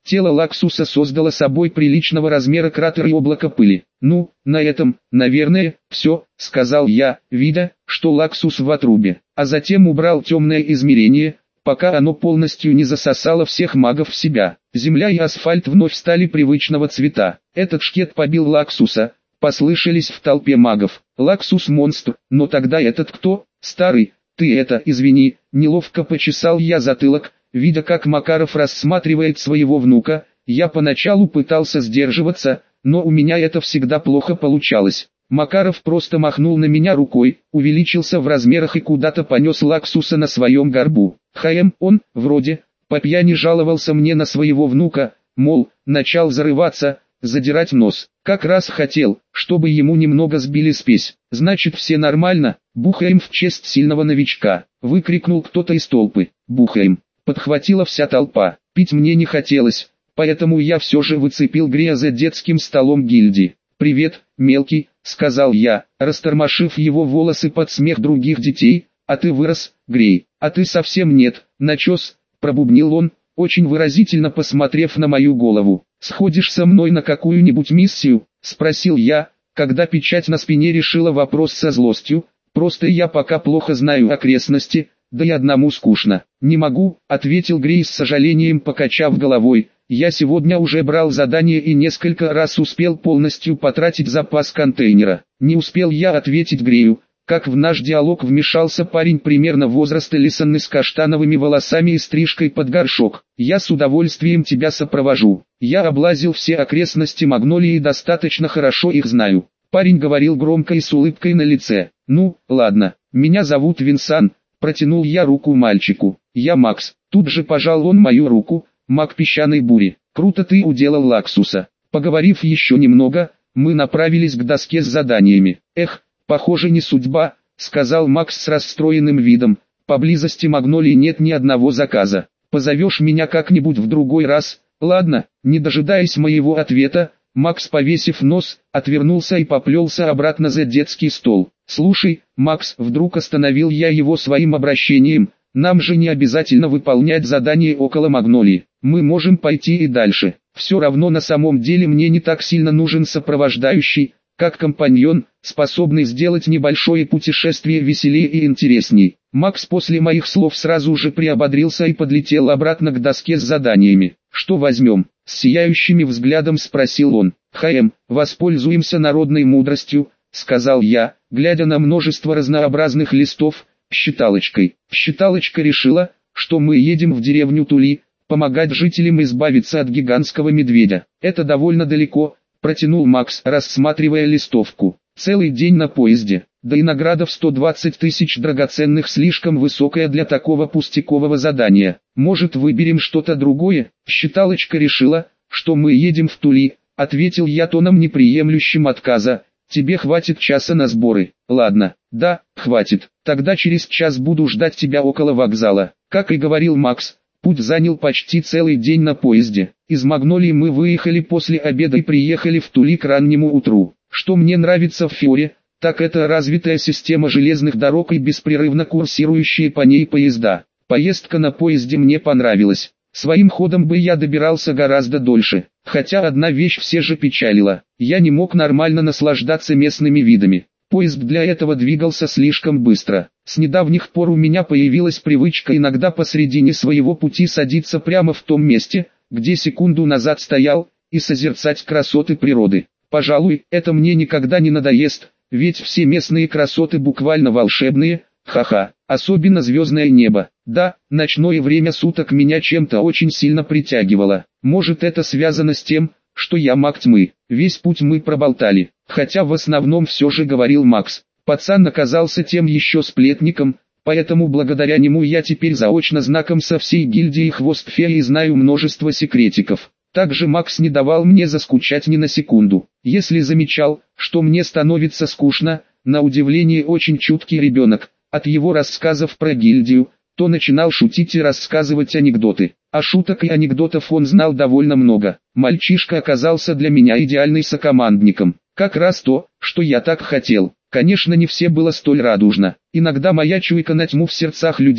Тело Лаксуса создало собой приличного размера кратер и облако пыли. «Ну, на этом, наверное, все», — сказал я, видя, что Лаксус в отрубе, а затем убрал темное измерение, пока оно полностью не засосало всех магов в себя. Земля и асфальт вновь стали привычного цвета. Этот шкет побил Лаксуса, послышались в толпе магов. «Лаксус монстр, но тогда этот кто? Старый, ты это, извини», неловко почесал я затылок, видя как Макаров рассматривает своего внука. Я поначалу пытался сдерживаться, но у меня это всегда плохо получалось. Макаров просто махнул на меня рукой, увеличился в размерах и куда-то понес Лаксуса на своем горбу. Он, вроде, по пьяни жаловался мне на своего внука, мол, начал зарываться, задирать нос. Как раз хотел, чтобы ему немного сбили спесь. «Значит, все нормально, бухаем в честь сильного новичка», выкрикнул кто-то из толпы. «Бухаем», подхватила вся толпа. Пить мне не хотелось, поэтому я все же выцепил Грея за детским столом гильдии. «Привет, мелкий», — сказал я, растормошив его волосы под смех других детей. «А ты вырос, Грей, а ты совсем нет, начес», — пробубнил он, очень выразительно посмотрев на мою голову. «Сходишь со мной на какую-нибудь миссию?» — спросил я, когда печать на спине решила вопрос со злостью. «Просто я пока плохо знаю окрестности, да и одному скучно». «Не могу», — ответил Грей с сожалением, покачав головой. «Я сегодня уже брал задание и несколько раз успел полностью потратить запас контейнера». Не успел я ответить Грею, как в наш диалог вмешался парень примерно возраста Лисанны с каштановыми волосами и стрижкой под горшок. «Я с удовольствием тебя сопровожу. Я облазил все окрестности Магнолии и достаточно хорошо их знаю». Парень говорил громко и с улыбкой на лице. «Ну, ладно, меня зовут Винсан», протянул я руку мальчику. «Я Макс». Тут же пожал он мою руку. «Маг песчаной бури, круто ты уделал Лаксуса». Поговорив еще немного, мы направились к доске с заданиями. «Эх, похоже не судьба», — сказал Макс с расстроенным видом. «Поблизости Магнолии нет ни одного заказа. Позовешь меня как-нибудь в другой раз?» «Ладно». Не дожидаясь моего ответа, Макс, повесив нос, отвернулся и поплелся обратно за детский стол. «Слушай, Макс», — вдруг остановил я его своим обращением, — «нам же не обязательно выполнять задание около Магнолии. Мы можем пойти и дальше. Все равно на самом деле мне не так сильно нужен сопровождающий, как компаньон, способный сделать небольшое путешествие веселее и интересней». Макс после моих слов сразу же приободрился и подлетел обратно к доске с заданиями. «Что возьмем?» — с сияющим взглядом спросил он. «Воспользуемся народной мудростью», — сказал я, глядя на множество разнообразных листов, считалочкой. Считалочка решила, что мы едем в деревню Тули, помогать жителям избавиться от гигантского медведя. «Это довольно далеко», — протянул Макс, рассматривая листовку. «Целый день на поезде, да и награда в 120 тысяч драгоценных слишком высокая для такого пустякового задания. Может, выберем что-то другое?» Считалочка решила, что мы едем в Тули, ответил я тоном неприемлющим отказа. «Тебе хватит часа на сборы?» «Ладно, да, хватит. Тогда через час буду ждать тебя около вокзала». Как и говорил Макс, путь занял почти целый день на поезде. Из Магнолии мы выехали после обеда и приехали в Тули к раннему утру. Что мне нравится в Фиоре, так это развитая система железных дорог и беспрерывно курсирующие по ней поезда. Поездка на поезде мне понравилась. Своим ходом бы я добирался гораздо дольше, хотя одна вещь все же печалила. Я не мог нормально наслаждаться местными видами. Поезд для этого двигался слишком быстро. С недавних пор у меня появилась привычка иногда посредине своего пути садиться прямо в том месте, где секунду назад стоял, и созерцать красоты природы. Пожалуй, это мне никогда не надоест, ведь все местные красоты буквально волшебные, ха-ха, особенно звездное небо. Да, ночное время суток меня чем-то очень сильно притягивало. Может, это связано с тем, что я маг тьмы. Весь путь мы проболтали, хотя в основном все же говорил Макс. Пацан оказался тем еще сплетником, поэтому благодаря нему я теперь заочно знаком со всей гильдией Хвост Феи и знаю множество секретиков. Также Макс не давал мне заскучать ни на секунду. Если замечал, что мне становится скучно, на удивление очень чуткий ребенок, от его рассказов про гильдию, то начинал шутить и рассказывать анекдоты. А шуток и анекдотов он знал довольно много. Мальчишка оказался для меня идеальным сокомандником. Как раз то, что я так хотел. Конечно, не все было столь радужно. Иногда моя чуйка на тьму в сердцах людей,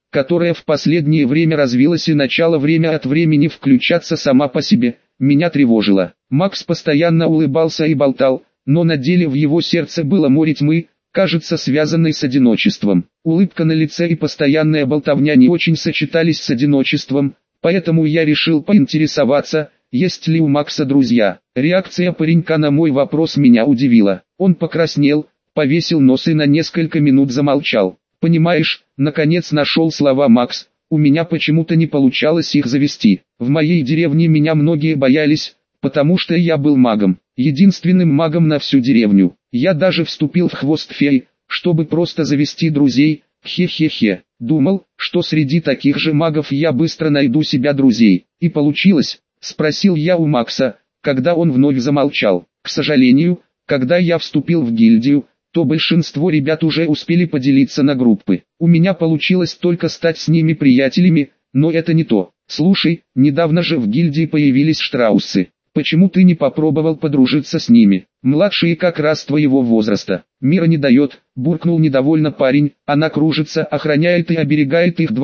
которая в последнее время развилась и начала время от времени включаться сама по себе, меня тревожило. Макс постоянно улыбался и болтал, но на деле в его сердце было море тьмы, кажется, связанной с одиночеством. Улыбка на лице и постоянная болтовня не очень сочетались с одиночеством, поэтому я решил поинтересоваться, есть ли у Макса друзья. Реакция паренька на мой вопрос меня удивила. Он покраснел, повесил нос и на несколько минут замолчал. «Понимаешь, наконец нашел слова Макс, у меня почему-то не получалось их завести. В моей деревне меня многие боялись, потому что я был магом, единственным магом на всю деревню. Я даже вступил в хвост феи, чтобы просто завести друзей, хе-хе-хе. Думал, что среди таких же магов я быстро найду себя друзей. И получилось?» — спросил я у Макса, когда он вновь замолчал. «К сожалению, когда я вступил в гильдию, то большинство ребят уже успели поделиться на группы. У меня получилось только стать с ними приятелями, но это не то. Слушай, недавно же в гильдии появились Штраусы. Почему ты не попробовал подружиться с ними? Младшие как раз твоего возраста. Мира не дает», — буркнул недовольно парень. «Она кружится, охраняет и оберегает их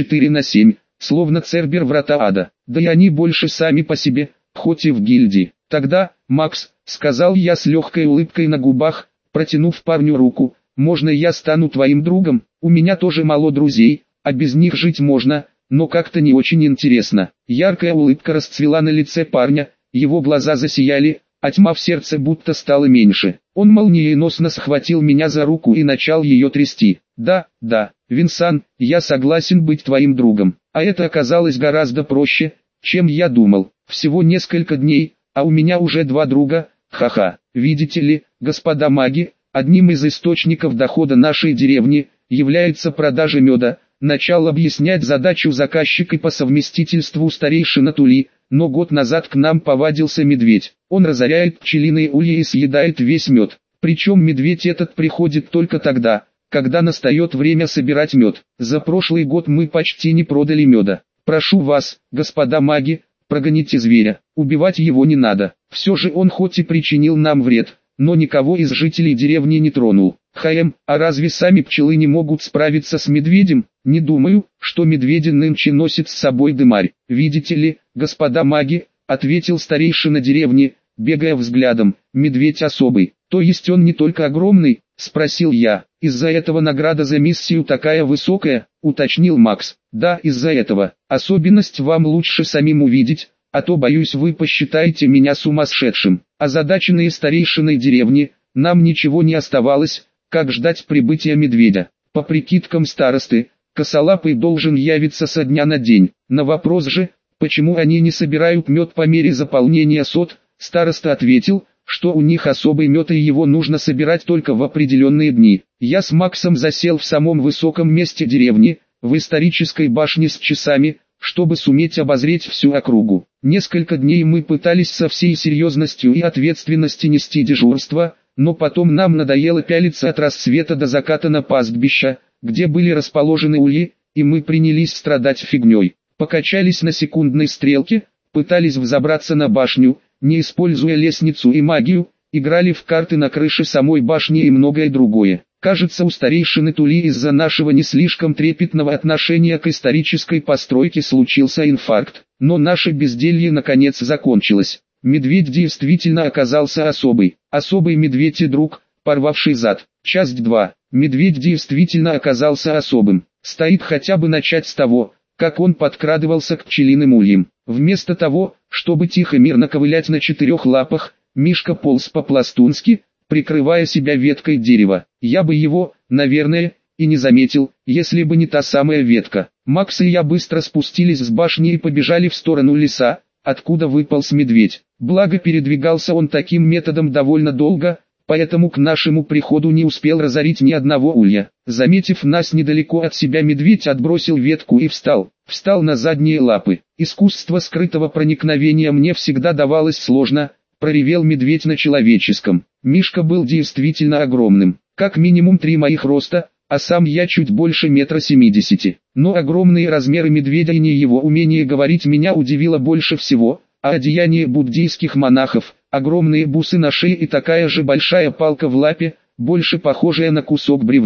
24/7, словно Цербер врата ада. Да и они больше сами по себе, хоть и в гильдии». «Тогда, Макс», — сказал я с легкой улыбкой на губах, протянув парню руку, «можно я стану твоим другом? У меня тоже мало друзей, а без них жить можно, но как-то не очень интересно». Яркая улыбка расцвела на лице парня, его глаза засияли, а тьма в сердце будто стала меньше. Он молниеносно схватил меня за руку и начал ее трясти. «Да, Винсан, я согласен быть твоим другом». А это оказалось гораздо проще, чем я думал. Всего несколько дней, а у меня уже 2 друга, ха-ха. Видите ли, господа маги, одним из источников дохода нашей деревни является продажа меда. Начал объяснять задачу заказчика по совместительству старейшина Тули, но год назад к нам повадился медведь. Он разоряет пчелиные ульи и съедает весь мед. Причем медведь этот приходит только тогда, когда настает время собирать мед. За прошлый год мы почти не продали меда. Прошу вас, господа маги, прогоните зверя. Убивать его не надо. Все же он хоть и причинил нам вред, но никого из жителей деревни не тронул. А разве сами пчелы не могут справиться с медведем? Не думаю, что медведи нынче носят с собой дымарь. Видите ли, господа маги, ответил старейшина деревни, бегая взглядом, медведь особый. То есть он не только огромный, спросил я. Из-за этого награда за миссию такая высокая, уточнил Макс. Да, из-за этого. Особенность вам лучше самим увидеть, а то, боюсь, вы посчитаете меня сумасшедшим. Озадаченные старейшиной деревни, нам ничего не оставалось, как ждать прибытия медведя. По прикидкам старосты, Косолапый должен явиться со дня на день. На вопрос же, почему они не собирают мед по мере заполнения сот, староста ответил, что у них особый мед и его нужно собирать только в определенные дни. Я с Максом засел в самом высоком месте деревни, в исторической башне с часами, чтобы суметь обозреть всю округу. Несколько дней мы пытались со всей серьезностью и ответственностью нести дежурство, но потом нам надоело пялиться от рассвета до заката на пастбища, где были расположены ульи, и мы принялись страдать фигней. Покачались на секундной стрелке, пытались взобраться на башню, не используя лестницу и магию, играли в карты на крыше самой башни и многое другое. Кажется, у старейшины Тули из-за нашего не слишком трепетного отношения к исторической постройке случился инфаркт, но наше безделье наконец закончилось. Медведь действительно оказался особый. Особый медведь и друг, порвавший зад. Часть 2. Медведь действительно оказался особым. Стоит хотя бы начать с того, как он подкрадывался к пчелиным ульям. Вместо того, чтобы тихо мирно ковылять на 4 лапах, Мишка полз по-пластунски, прикрывая себя веткой дерева. Я бы его, наверное, и не заметил, если бы не та самая ветка. Макс и я быстро спустились с башни и побежали в сторону леса, откуда выполз медведь. Благо передвигался он таким методом довольно долго, поэтому к нашему приходу не успел разорить ни одного улья. Заметив нас недалеко от себя, медведь отбросил ветку и встал на задние лапы. Искусство скрытого проникновения мне всегда давалось сложно, проревел медведь на человеческом. Мишка был действительно огромным, как минимум 3 моих роста, а сам я чуть больше 1,70 м. Но огромные размеры медведя и не его умение говорить меня удивило больше всего, а одеяние буддийских монахов, огромные бусы на шее и такая же большая палка в лапе, больше похожая на кусок бревна.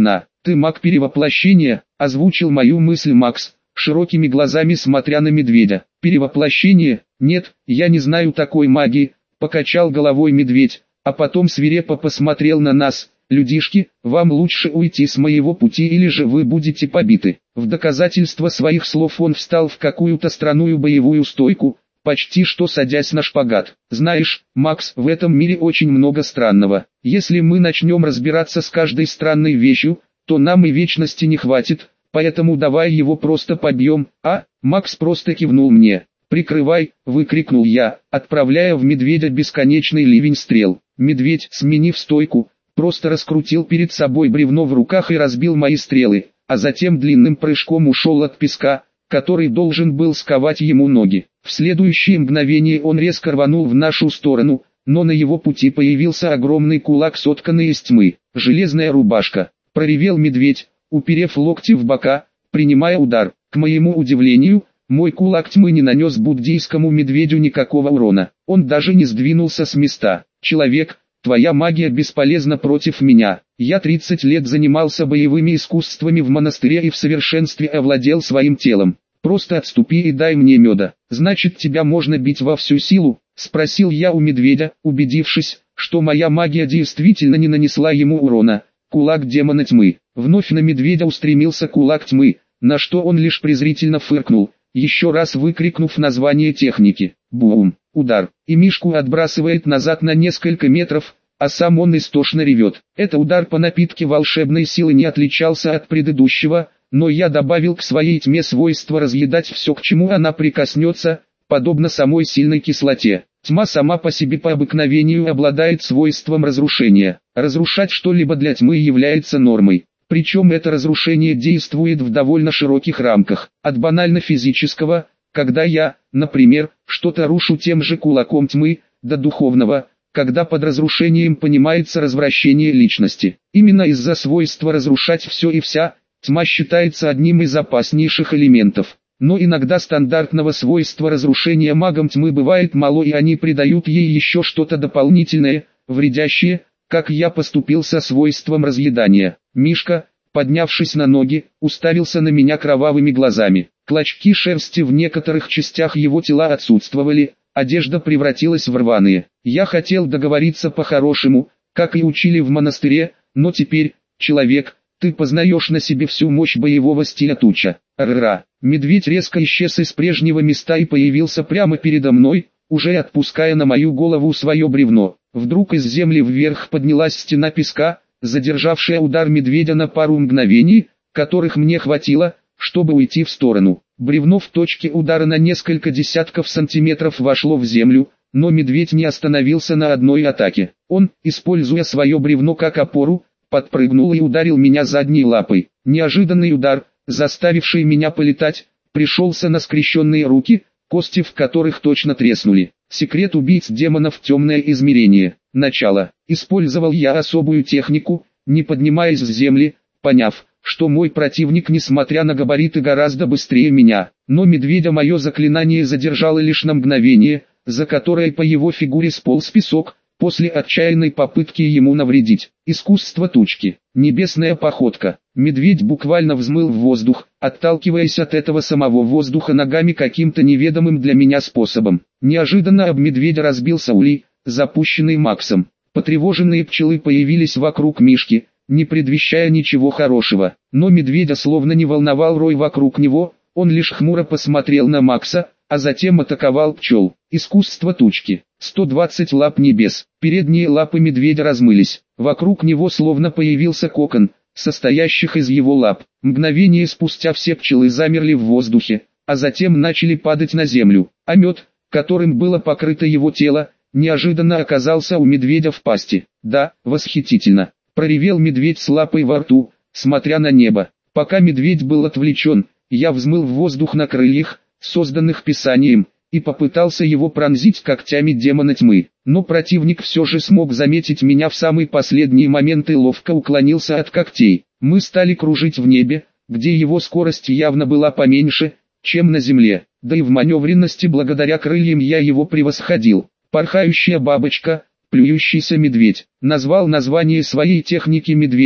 «Ты маг перевоплощения», — озвучил мою мысль Макс, широкими глазами смотря на медведя. «Перевоплощение? Нет, я не знаю такой магии», — покачал головой медведь, а потом свирепо посмотрел на нас. «Людишки, вам лучше уйти с моего пути, или же вы будете побиты». В доказательство своих слов он встал в какую-то странную боевую стойку, почти что садясь на шпагат. «Знаешь, Макс, в этом мире очень много странного. Если мы начнем разбираться с каждой странной вещью, то нам и вечности не хватит, поэтому давай его просто побьем». «А?» Макс просто кивнул мне. «Прикрывай!» — выкрикнул я, отправляя в медведя бесконечный ливень стрел. Медведь, сменив стойку, просто раскрутил перед собой бревно в руках и разбил мои стрелы, а затем длинным прыжком ушел от песка, который должен был сковать ему ноги. В следующее мгновение он резко рванул в нашу сторону, но на его пути появился огромный кулак, сотканный из тьмы. «Железная рубашка!» — проревел медведь, уперев локти в бока, принимая удар. К моему удивлению, мой кулак тьмы не нанес буддийскому медведю никакого урона. Он даже не сдвинулся с места. «Человек, твоя магия бесполезна против меня. Я 30 лет занимался боевыми искусствами в монастыре и в совершенстве овладел своим телом. Просто отступи и дай мне меда». «Значит, тебя можно бить во всю силу?» — спросил я у медведя, убедившись, что моя магия действительно не нанесла ему урона. Кулак демона тьмы. Вновь на медведя устремился кулак тьмы, на что он лишь презрительно фыркнул, еще раз выкрикнув название техники. Бум! Удар. И Мишку отбрасывает назад на несколько метров, а сам он истошно ревет. Это удар по напитке волшебной силы не отличался от предыдущего, но я добавил к своей тьме свойство разъедать все, к чему она прикоснется, подобно самой сильной кислоте. Тьма сама по себе по обыкновению обладает свойством разрушения. Разрушать что-либо для тьмы является нормой. Причем это разрушение действует в довольно широких рамках. От банально физического, когда я, например, что-то рушу тем же кулаком тьмы, до духовного, когда под разрушением понимается развращение личности. Именно из-за свойства разрушать все и вся, тьма считается одним из опаснейших элементов. Но иногда стандартного свойства разрушения магом тьмы бывает мало, и они придают ей еще что-то дополнительное, вредящее, как я поступил со свойством разъедания. Мишка, поднявшись на ноги, уставился на меня кровавыми глазами. Клочки шерсти в некоторых частях его тела отсутствовали, одежда превратилась в рваные. Я хотел договориться по-хорошему, как и учили в монастыре, но теперь, человек, ты познаешь на себе всю мощь боевого стиля туча. Ра. Медведь резко исчез из прежнего места и появился прямо передо мной, уже отпуская на мою голову свое бревно. Вдруг из земли вверх поднялась стена песка, задержавшая удар медведя на пару мгновений, которых мне хватило, чтобы уйти в сторону. Бревно в точке удара на несколько десятков сантиметров вошло в землю, но медведь не остановился на одной атаке. Он, используя свое бревно как опору, подпрыгнул и ударил меня задней лапой. Неожиданный удар, заставивший меня полетать, пришелся на скрещенные руки, кости в которых точно треснули. Секрет убийц демонов: темное измерение. Начало. Использовал я особую технику, не поднимаясь с земли, поняв, что мой противник, несмотря на габариты, гораздо быстрее меня. Но медведя мое заклинание задержало лишь на мгновение, за которое по его фигуре сполз песок, после отчаянной попытки ему навредить. Искусство тучки. Небесная походка. Медведь буквально взмыл в воздух, отталкиваясь от этого самого воздуха ногами каким-то неведомым для меня способом. Неожиданно об медведя разбился улей, запущенный Максом. Потревоженные пчелы появились вокруг Мишки, не предвещая ничего хорошего. Но медведя словно не волновал рой вокруг него, он лишь хмуро посмотрел на Макса, а затем атаковал пчел. Искусство тучки. 120 лап небес. Передние лапы медведя размылись. Вокруг него словно появился кокон, состоящих из его лап. Мгновение спустя все пчелы замерли в воздухе, а затем начали падать на землю. А мед, которым было покрыто его тело, неожиданно оказался у медведя в пасти. «Да, восхитительно!» — проревел медведь с лапой во рту, смотря на небо. Пока медведь был отвлечен, я взмыл в воздух на крыльях, созданных писанием, и попытался его пронзить когтями демона тьмы. Но противник все же смог заметить меня в самый последний момент и ловко уклонился от когтей. Мы стали кружить в небе, где его скорость явно была поменьше, чем на земле. Да и в маневренности благодаря крыльям я его превосходил. Порхающая бабочка, плюющийся медведь. Назвал название своей техники медведь,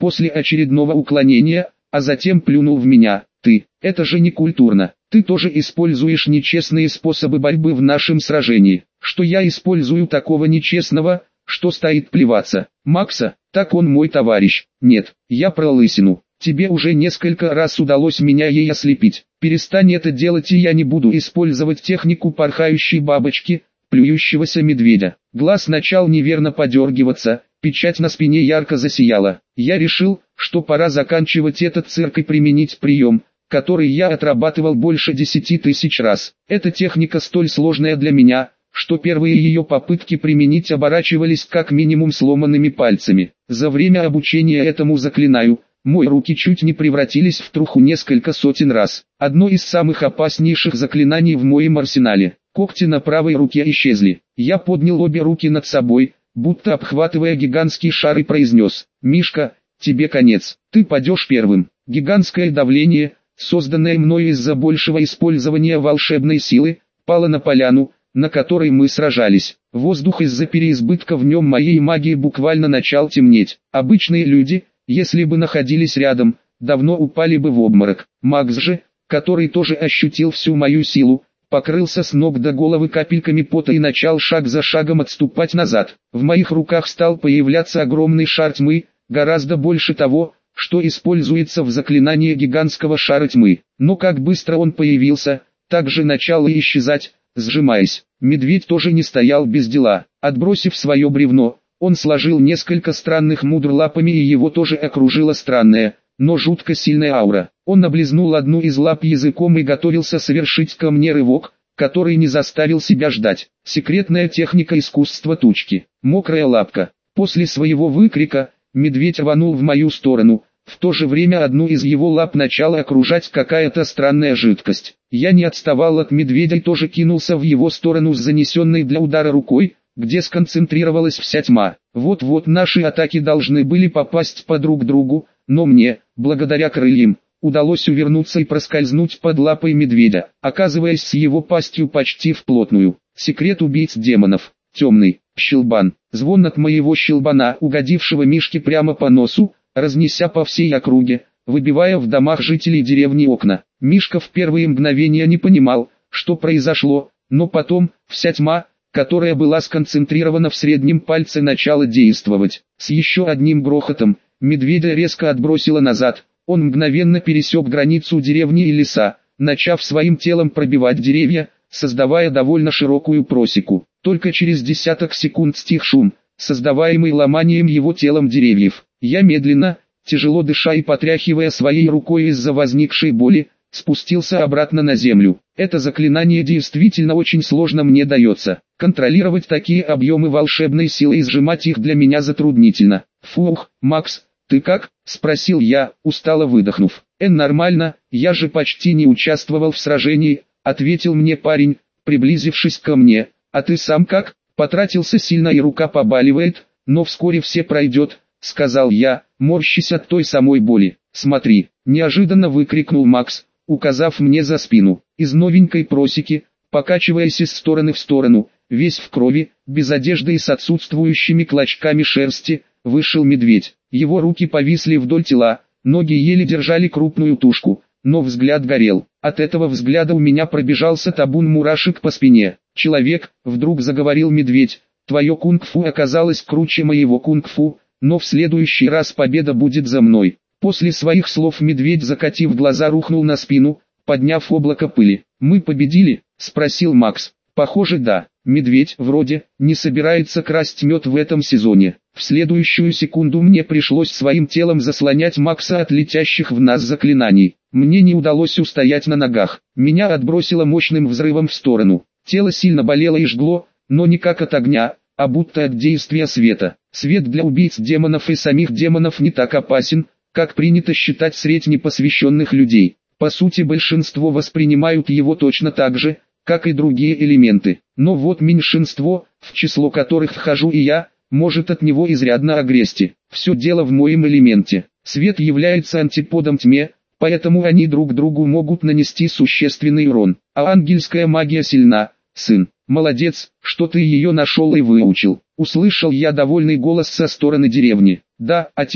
после очередного уклонения, а затем плюнул в меня. Это же не культурно. Ты тоже используешь нечестные способы борьбы в нашем сражении. Что я использую такого нечестного, что стоит плеваться? Макса, так он мой товарищ. Нет, я про лысину. Тебе уже несколько раз удалось меня ей ослепить. Перестань это делать, и я не буду использовать технику порхающей бабочки, плюющегося медведя. Глаз начал неверно подергиваться, печать на спине ярко засияла. Я решил, что пора заканчивать этот цирк и применить прием, который я отрабатывал больше 10 тысяч раз. Эта техника столь сложная для меня, что первые ее попытки применить оборачивались как минимум сломанными пальцами. За время обучения этому заклинаю, мои руки чуть не превратились в труху несколько сотен раз. Одно из самых опаснейших заклинаний в моем арсенале. Когти на правой руке исчезли. Я поднял обе руки над собой, будто обхватывая гигантский шар, и произнес: «Мишка, тебе конец, ты падешь первым». Гигантское давление, созданное мною из-за большего использования волшебной силы, пало на поляну, на которой мы сражались. Воздух из-за переизбытка в нем моей магии буквально начал темнеть. Обычные люди, если бы находились рядом, давно упали бы в обморок. Макс же, который тоже ощутил всю мою силу, покрылся с ног до головы капельками пота и начал шаг за шагом отступать назад. В моих руках стал появляться огромный шар тьмы, гораздо больше того, что используется в заклинании гигантского шара тьмы. Но как быстро он появился, так же начал и исчезать, сжимаясь. Медведь тоже не стоял без дела. Отбросив свое бревно, он сложил несколько странных мудр лапами, и его тоже окружила странная, но жутко сильная аура. Он облизнул одну из лап языком и готовился совершить ко мне рывок, который не заставил себя ждать. Секретная техника искусства тучки. Мокрая лапка. После своего выкрика, медведь рванул в мою сторону. В то же время одну из его лап начала окружать какая-то странная жидкость. Я не отставал от медведя и тоже кинулся в его сторону с занесенной для удара рукой, где сконцентрировалась вся тьма. Вот-вот наши атаки должны были попасть по друг другу, но мне, благодаря крыльям, удалось увернуться и проскользнуть под лапой медведя, оказываясь с его пастью почти вплотную. Секрет убийц демонов. Темный щелбан. Звон от моего щелбана, угодившего Мишке прямо по носу, разнеся по всей округе, выбивая в домах жителей деревни окна. Мишка в первые мгновения не понимал, что произошло, но потом, вся тьма, которая была сконцентрирована в среднем пальце, начала действовать. С еще одним грохотом, медведя резко отбросило назад. Он мгновенно пересек границу деревни и леса, начав своим телом пробивать деревья, создавая довольно широкую просеку. Только через десяток секунд стих шум, создаваемый ломанием его телом деревьев. Я медленно, тяжело дыша и потряхивая своей рукой из-за возникшей боли, спустился обратно на землю. Это заклинание действительно очень сложно мне дается. Контролировать такие объемы волшебной силы и сжимать их для меня затруднительно. Фух, Макс, ты как? Спросил я, устало выдохнув. Нормально, я же почти не участвовал в сражении, ответил мне парень, приблизившись ко мне. А ты сам как? Потратился сильно и рука побаливает, но вскоре все пройдет, сказал я, морщась от той самой боли. Смотри, неожиданно выкрикнул Макс, указав мне за спину. Из новенькой просеки, покачиваясь из стороны в сторону, весь в крови, без одежды и с отсутствующими клочками шерсти, вышел медведь. Его руки повисли вдоль тела, ноги еле держали крупную тушку, но взгляд горел. От этого взгляда у меня пробежался табун мурашек по спине. «Человек», — вдруг заговорил медведь, — «твое кунг-фу оказалось круче моего кунг-фу, но в следующий раз победа будет за мной». После своих слов медведь, закатив глаза, рухнул на спину, подняв облако пыли. «Мы победили?» — спросил Макс. «Похоже, да. Медведь, вроде, не собирается красть мед в этом сезоне». В следующую секунду мне пришлось своим телом заслонять Макса от летящих в нас заклинаний. Мне не удалось устоять на ногах. Меня отбросило мощным взрывом в сторону. Тело сильно болело и жгло, но не как от огня, а будто от действия света. Свет для убийц демонов и самих демонов не так опасен, как принято считать среди непосвященных людей. По сути, большинство воспринимают его точно так же, как и другие элементы. Но вот меньшинство, в число которых вхожу и я, может от него изрядно огрести. Все дело в моем элементе. Свет является антиподом тьме, поэтому они друг другу могут нанести существенный урон. А ангельская магия сильна. Сын, молодец, что ты ее нашел и выучил. Услышал я довольный голос со стороны деревни. Да, отец,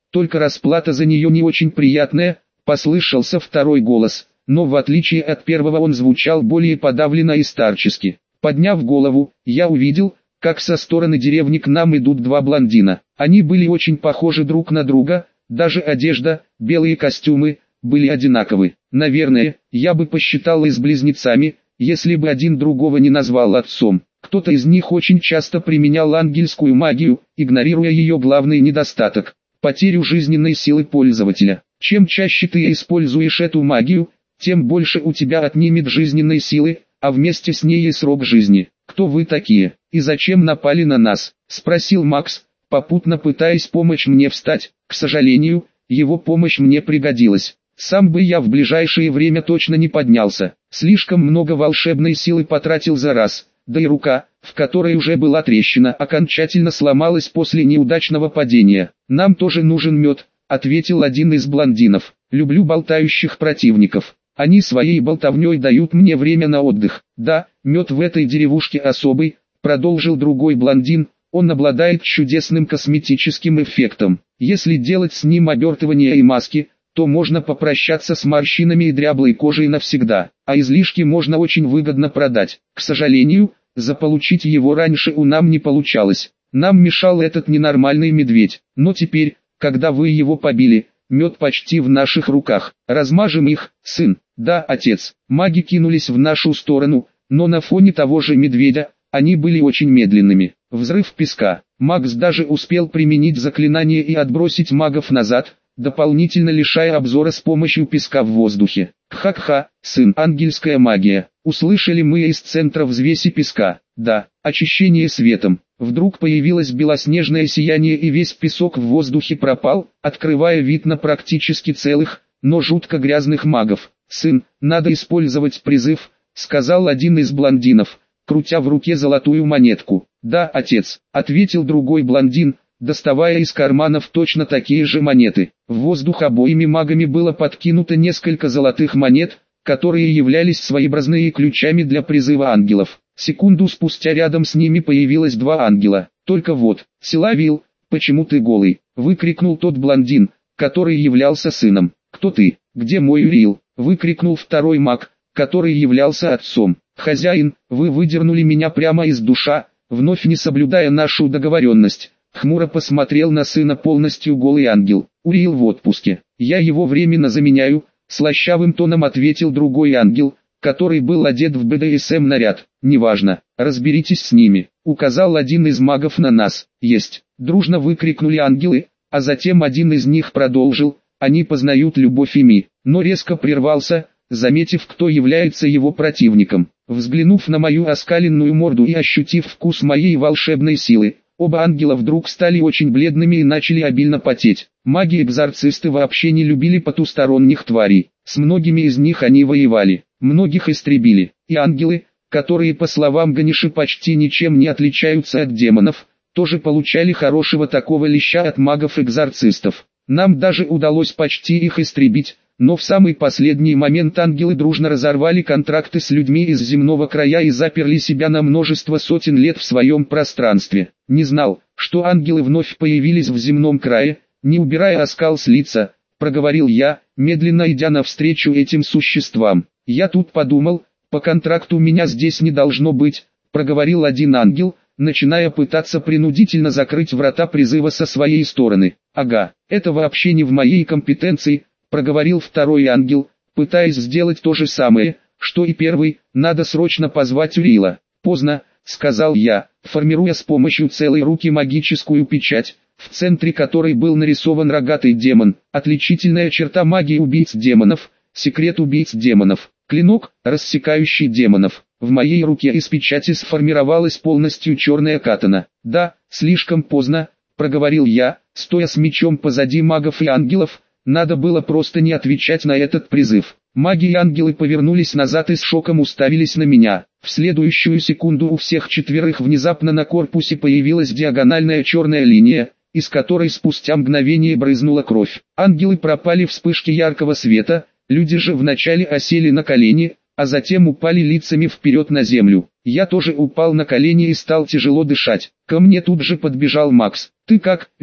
только расплата за нее не очень приятная, послышался второй голос, но в отличие от первого он звучал более подавленно и старчески. Подняв голову, я увидел, как со стороны деревни к нам идут два блондина. Они были очень похожи друг на друга, даже одежда, белые костюмы, были одинаковы. Наверное, я бы посчитал их близнецами, если бы один другого не назвал отцом. Кто-то из них очень часто применял ангельскую магию, игнорируя ее главный недостаток – потерю жизненной силы пользователя. Чем чаще ты используешь эту магию, тем больше у тебя отнимет жизненной силы, а вместе с ней и срок жизни. «Кто вы такие, и зачем напали на нас?» – спросил Макс, попутно пытаясь помочь мне встать. К сожалению, его помощь мне пригодилась. Сам бы я в ближайшее время точно не поднялся. Слишком много волшебной силы потратил за раз, да и рука, в которой уже была трещина, окончательно сломалась после неудачного падения. «Нам тоже нужен мед», — ответил один из блондинов. «Люблю болтающих противников. Они своей болтовней дают мне время на отдых». «Да, мед в этой деревушке особый», — продолжил другой блондин. «Он обладает чудесным косметическим эффектом. Если делать с ним обертывания и маски, то можно попрощаться с морщинами и дряблой кожей навсегда, а излишки можно очень выгодно продать. К сожалению, заполучить его раньше у нам не получалось. Нам мешал этот ненормальный медведь, но теперь, когда вы его побили, мед почти в наших руках. Размажем их, сын». «Да, отец». Маги кинулись в нашу сторону, но на фоне того же медведя, они были очень медленными. Взрыв песка. Макс даже успел применить заклинание и отбросить магов назад, дополнительно лишая обзора с помощью песка в воздухе. «Ха-ха, сын, ангельская магия», — услышали мы из центра взвеси песка. «Да, очищение светом». Вдруг появилось белоснежное сияние и весь песок в воздухе пропал, открывая вид на практически целых, но жутко грязных магов. «Сын, надо использовать призыв», — сказал один из блондинов, крутя в руке золотую монетку. «Да, отец», — ответил другой блондин, доставая из карманов точно такие же монеты. В воздух обоими магами было подкинуто несколько золотых монет, которые являлись своеобразными ключами для призыва ангелов. Секунду спустя рядом с ними появилось два ангела. «Только вот, Силавил, почему ты голый?» — выкрикнул тот блондин, который являлся сыном. «Кто ты? Где мой Урил?» — выкрикнул второй маг, который являлся отцом. «Хозяин, вы выдернули меня прямо из душа, вновь не соблюдая нашу договоренность». Хмуро посмотрел на сына полностью голый ангел. «Урил в отпуске. Я его временно заменяю», — слащавым тоном ответил другой ангел, который был одет в БДСМ наряд. «Неважно, разберитесь с ними», — указал один из магов на нас. «Есть», — дружно выкрикнули ангелы, а затем один из них продолжил: «Они познают любовь ими», но резко прервался, заметив, кто является его противником. Взглянув на мою оскаленную морду и ощутив вкус моей волшебной силы, оба ангела вдруг стали очень бледными и начали обильно потеть. Маги-экзорцисты вообще не любили потусторонних тварей. С многими из них они воевали, многих истребили. И ангелы, которые по словам Ганиши почти ничем не отличаются от демонов, тоже получали хорошего такого леща от магов-экзорцистов. Нам даже удалось почти их истребить, но в самый последний момент ангелы дружно разорвали контракты с людьми из земного края и заперли себя на множество сотен лет в своем пространстве. Не знал, что ангелы вновь появились в земном крае, не убирая оскал с лица, проговорил я, медленно идя навстречу этим существам. «Я тут подумал, по контракту меня здесь не должно быть», проговорил один ангел, начиная пытаться принудительно закрыть врата призыва со своей стороны. «Ага, это вообще не в моей компетенции», проговорил второй ангел, пытаясь сделать то же самое, что и первый. «Надо срочно позвать Урила». «Поздно», сказал я, формируя с помощью целой руки магическую печать, в центре которой был нарисован рогатый демон, отличительная черта магии убийц демонов, секрет убийц демонов, клинок, рассекающий демонов. В моей руке из печати сформировалась полностью черная катана. «Да, слишком поздно», проговорил я, стоя с мечом позади магов и ангелов. Надо было просто не отвечать на этот призыв. Маги и ангелы повернулись назад и с шоком уставились на меня. В следующую секунду у всех четверых внезапно на корпусе появилась диагональная черная линия, из которой спустя мгновение брызнула кровь. Ангелы пропали в вспышке яркого света, люди же вначале осели на колени, а затем упали лицами вперед на землю. Я тоже упал на колени и стал тяжело дышать. Ко мне тут же подбежал Макс. «Ты как, Вен?»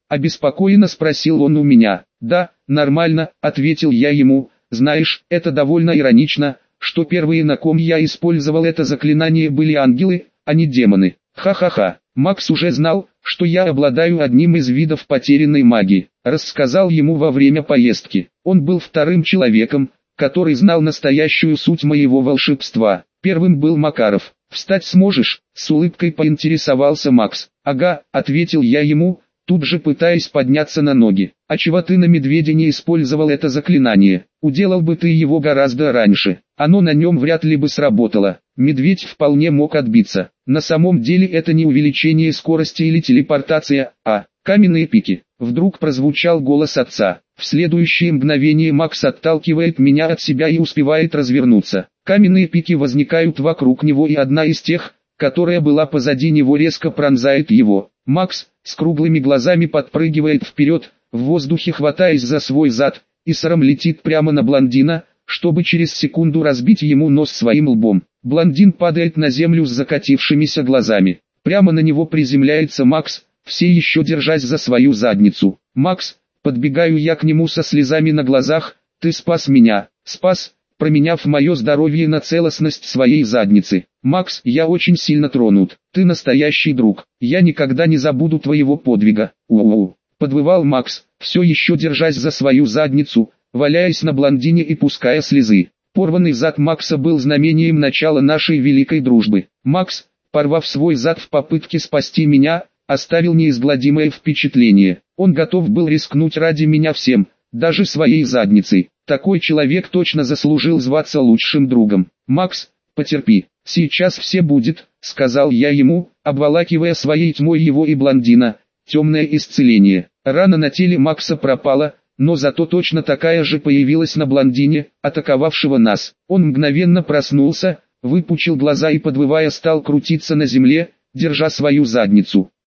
Обеспокоенно спросил он у меня. Да, нормально, ответил я ему. Знаешь, это довольно иронично, что первые, на ком я использовал это заклинание, были ангелы, а не демоны. Ха-ха-ха. Макс уже знал, что я обладаю одним из видов потерянной магии. Рассказал ему во время поездки. Он был вторым человеком, который знал настоящую суть моего волшебства. Первым был Макаров. «Встать сможешь?» — с улыбкой поинтересовался Макс. «Ага», — ответил я ему, тут же пытаясь подняться на ноги. «А чего ты на медведя не использовал это заклинание? Уделал бы ты его гораздо раньше. Оно на нем вряд ли бы сработало. Медведь вполне мог отбиться. На самом деле это не увеличение скорости или телепортация, а каменные пики». Вдруг прозвучал голос отца. В следующее мгновение Макс отталкивает меня от себя и успевает развернуться. Каменные пики возникают вокруг него, и одна из тех, которая была позади него, резко пронзает его. Макс с круглыми глазами подпрыгивает вперед, в воздухе хватаясь за свой зад, и сором летит прямо на блондина, чтобы через секунду разбить ему нос своим лбом. Блондин падает на землю с закатившимися глазами. Прямо на него приземляется Макс, все еще держась за свою задницу. «Макс», подбегаю я к нему со слезами на глазах, «ты спас меня, спас», променяв мое здоровье на целостность своей задницы. «Макс, я очень сильно тронут, ты настоящий друг, я никогда не забуду твоего подвига». «У-у-у», подвывал Макс, все еще держась за свою задницу, валяясь на блондине и пуская слезы. Порванный зад Макса был знамением начала нашей великой дружбы. Макс, порвав свой зад в попытке спасти меня, оставил неизгладимое впечатление. Он готов был рискнуть ради меня всем, даже своей задницей. Такой человек точно заслужил зваться лучшим другом. «Макс, потерпи, сейчас все будет», — сказал я ему, обволакивая своей тьмой его и блондина. Темное исцеление. Рана на теле Макса пропала, но зато точно такая же появилась на блондине, атаковавшего нас. Он мгновенно проснулся, выпучил глаза и, подвывая, стал крутиться на земле, держа свою задницу.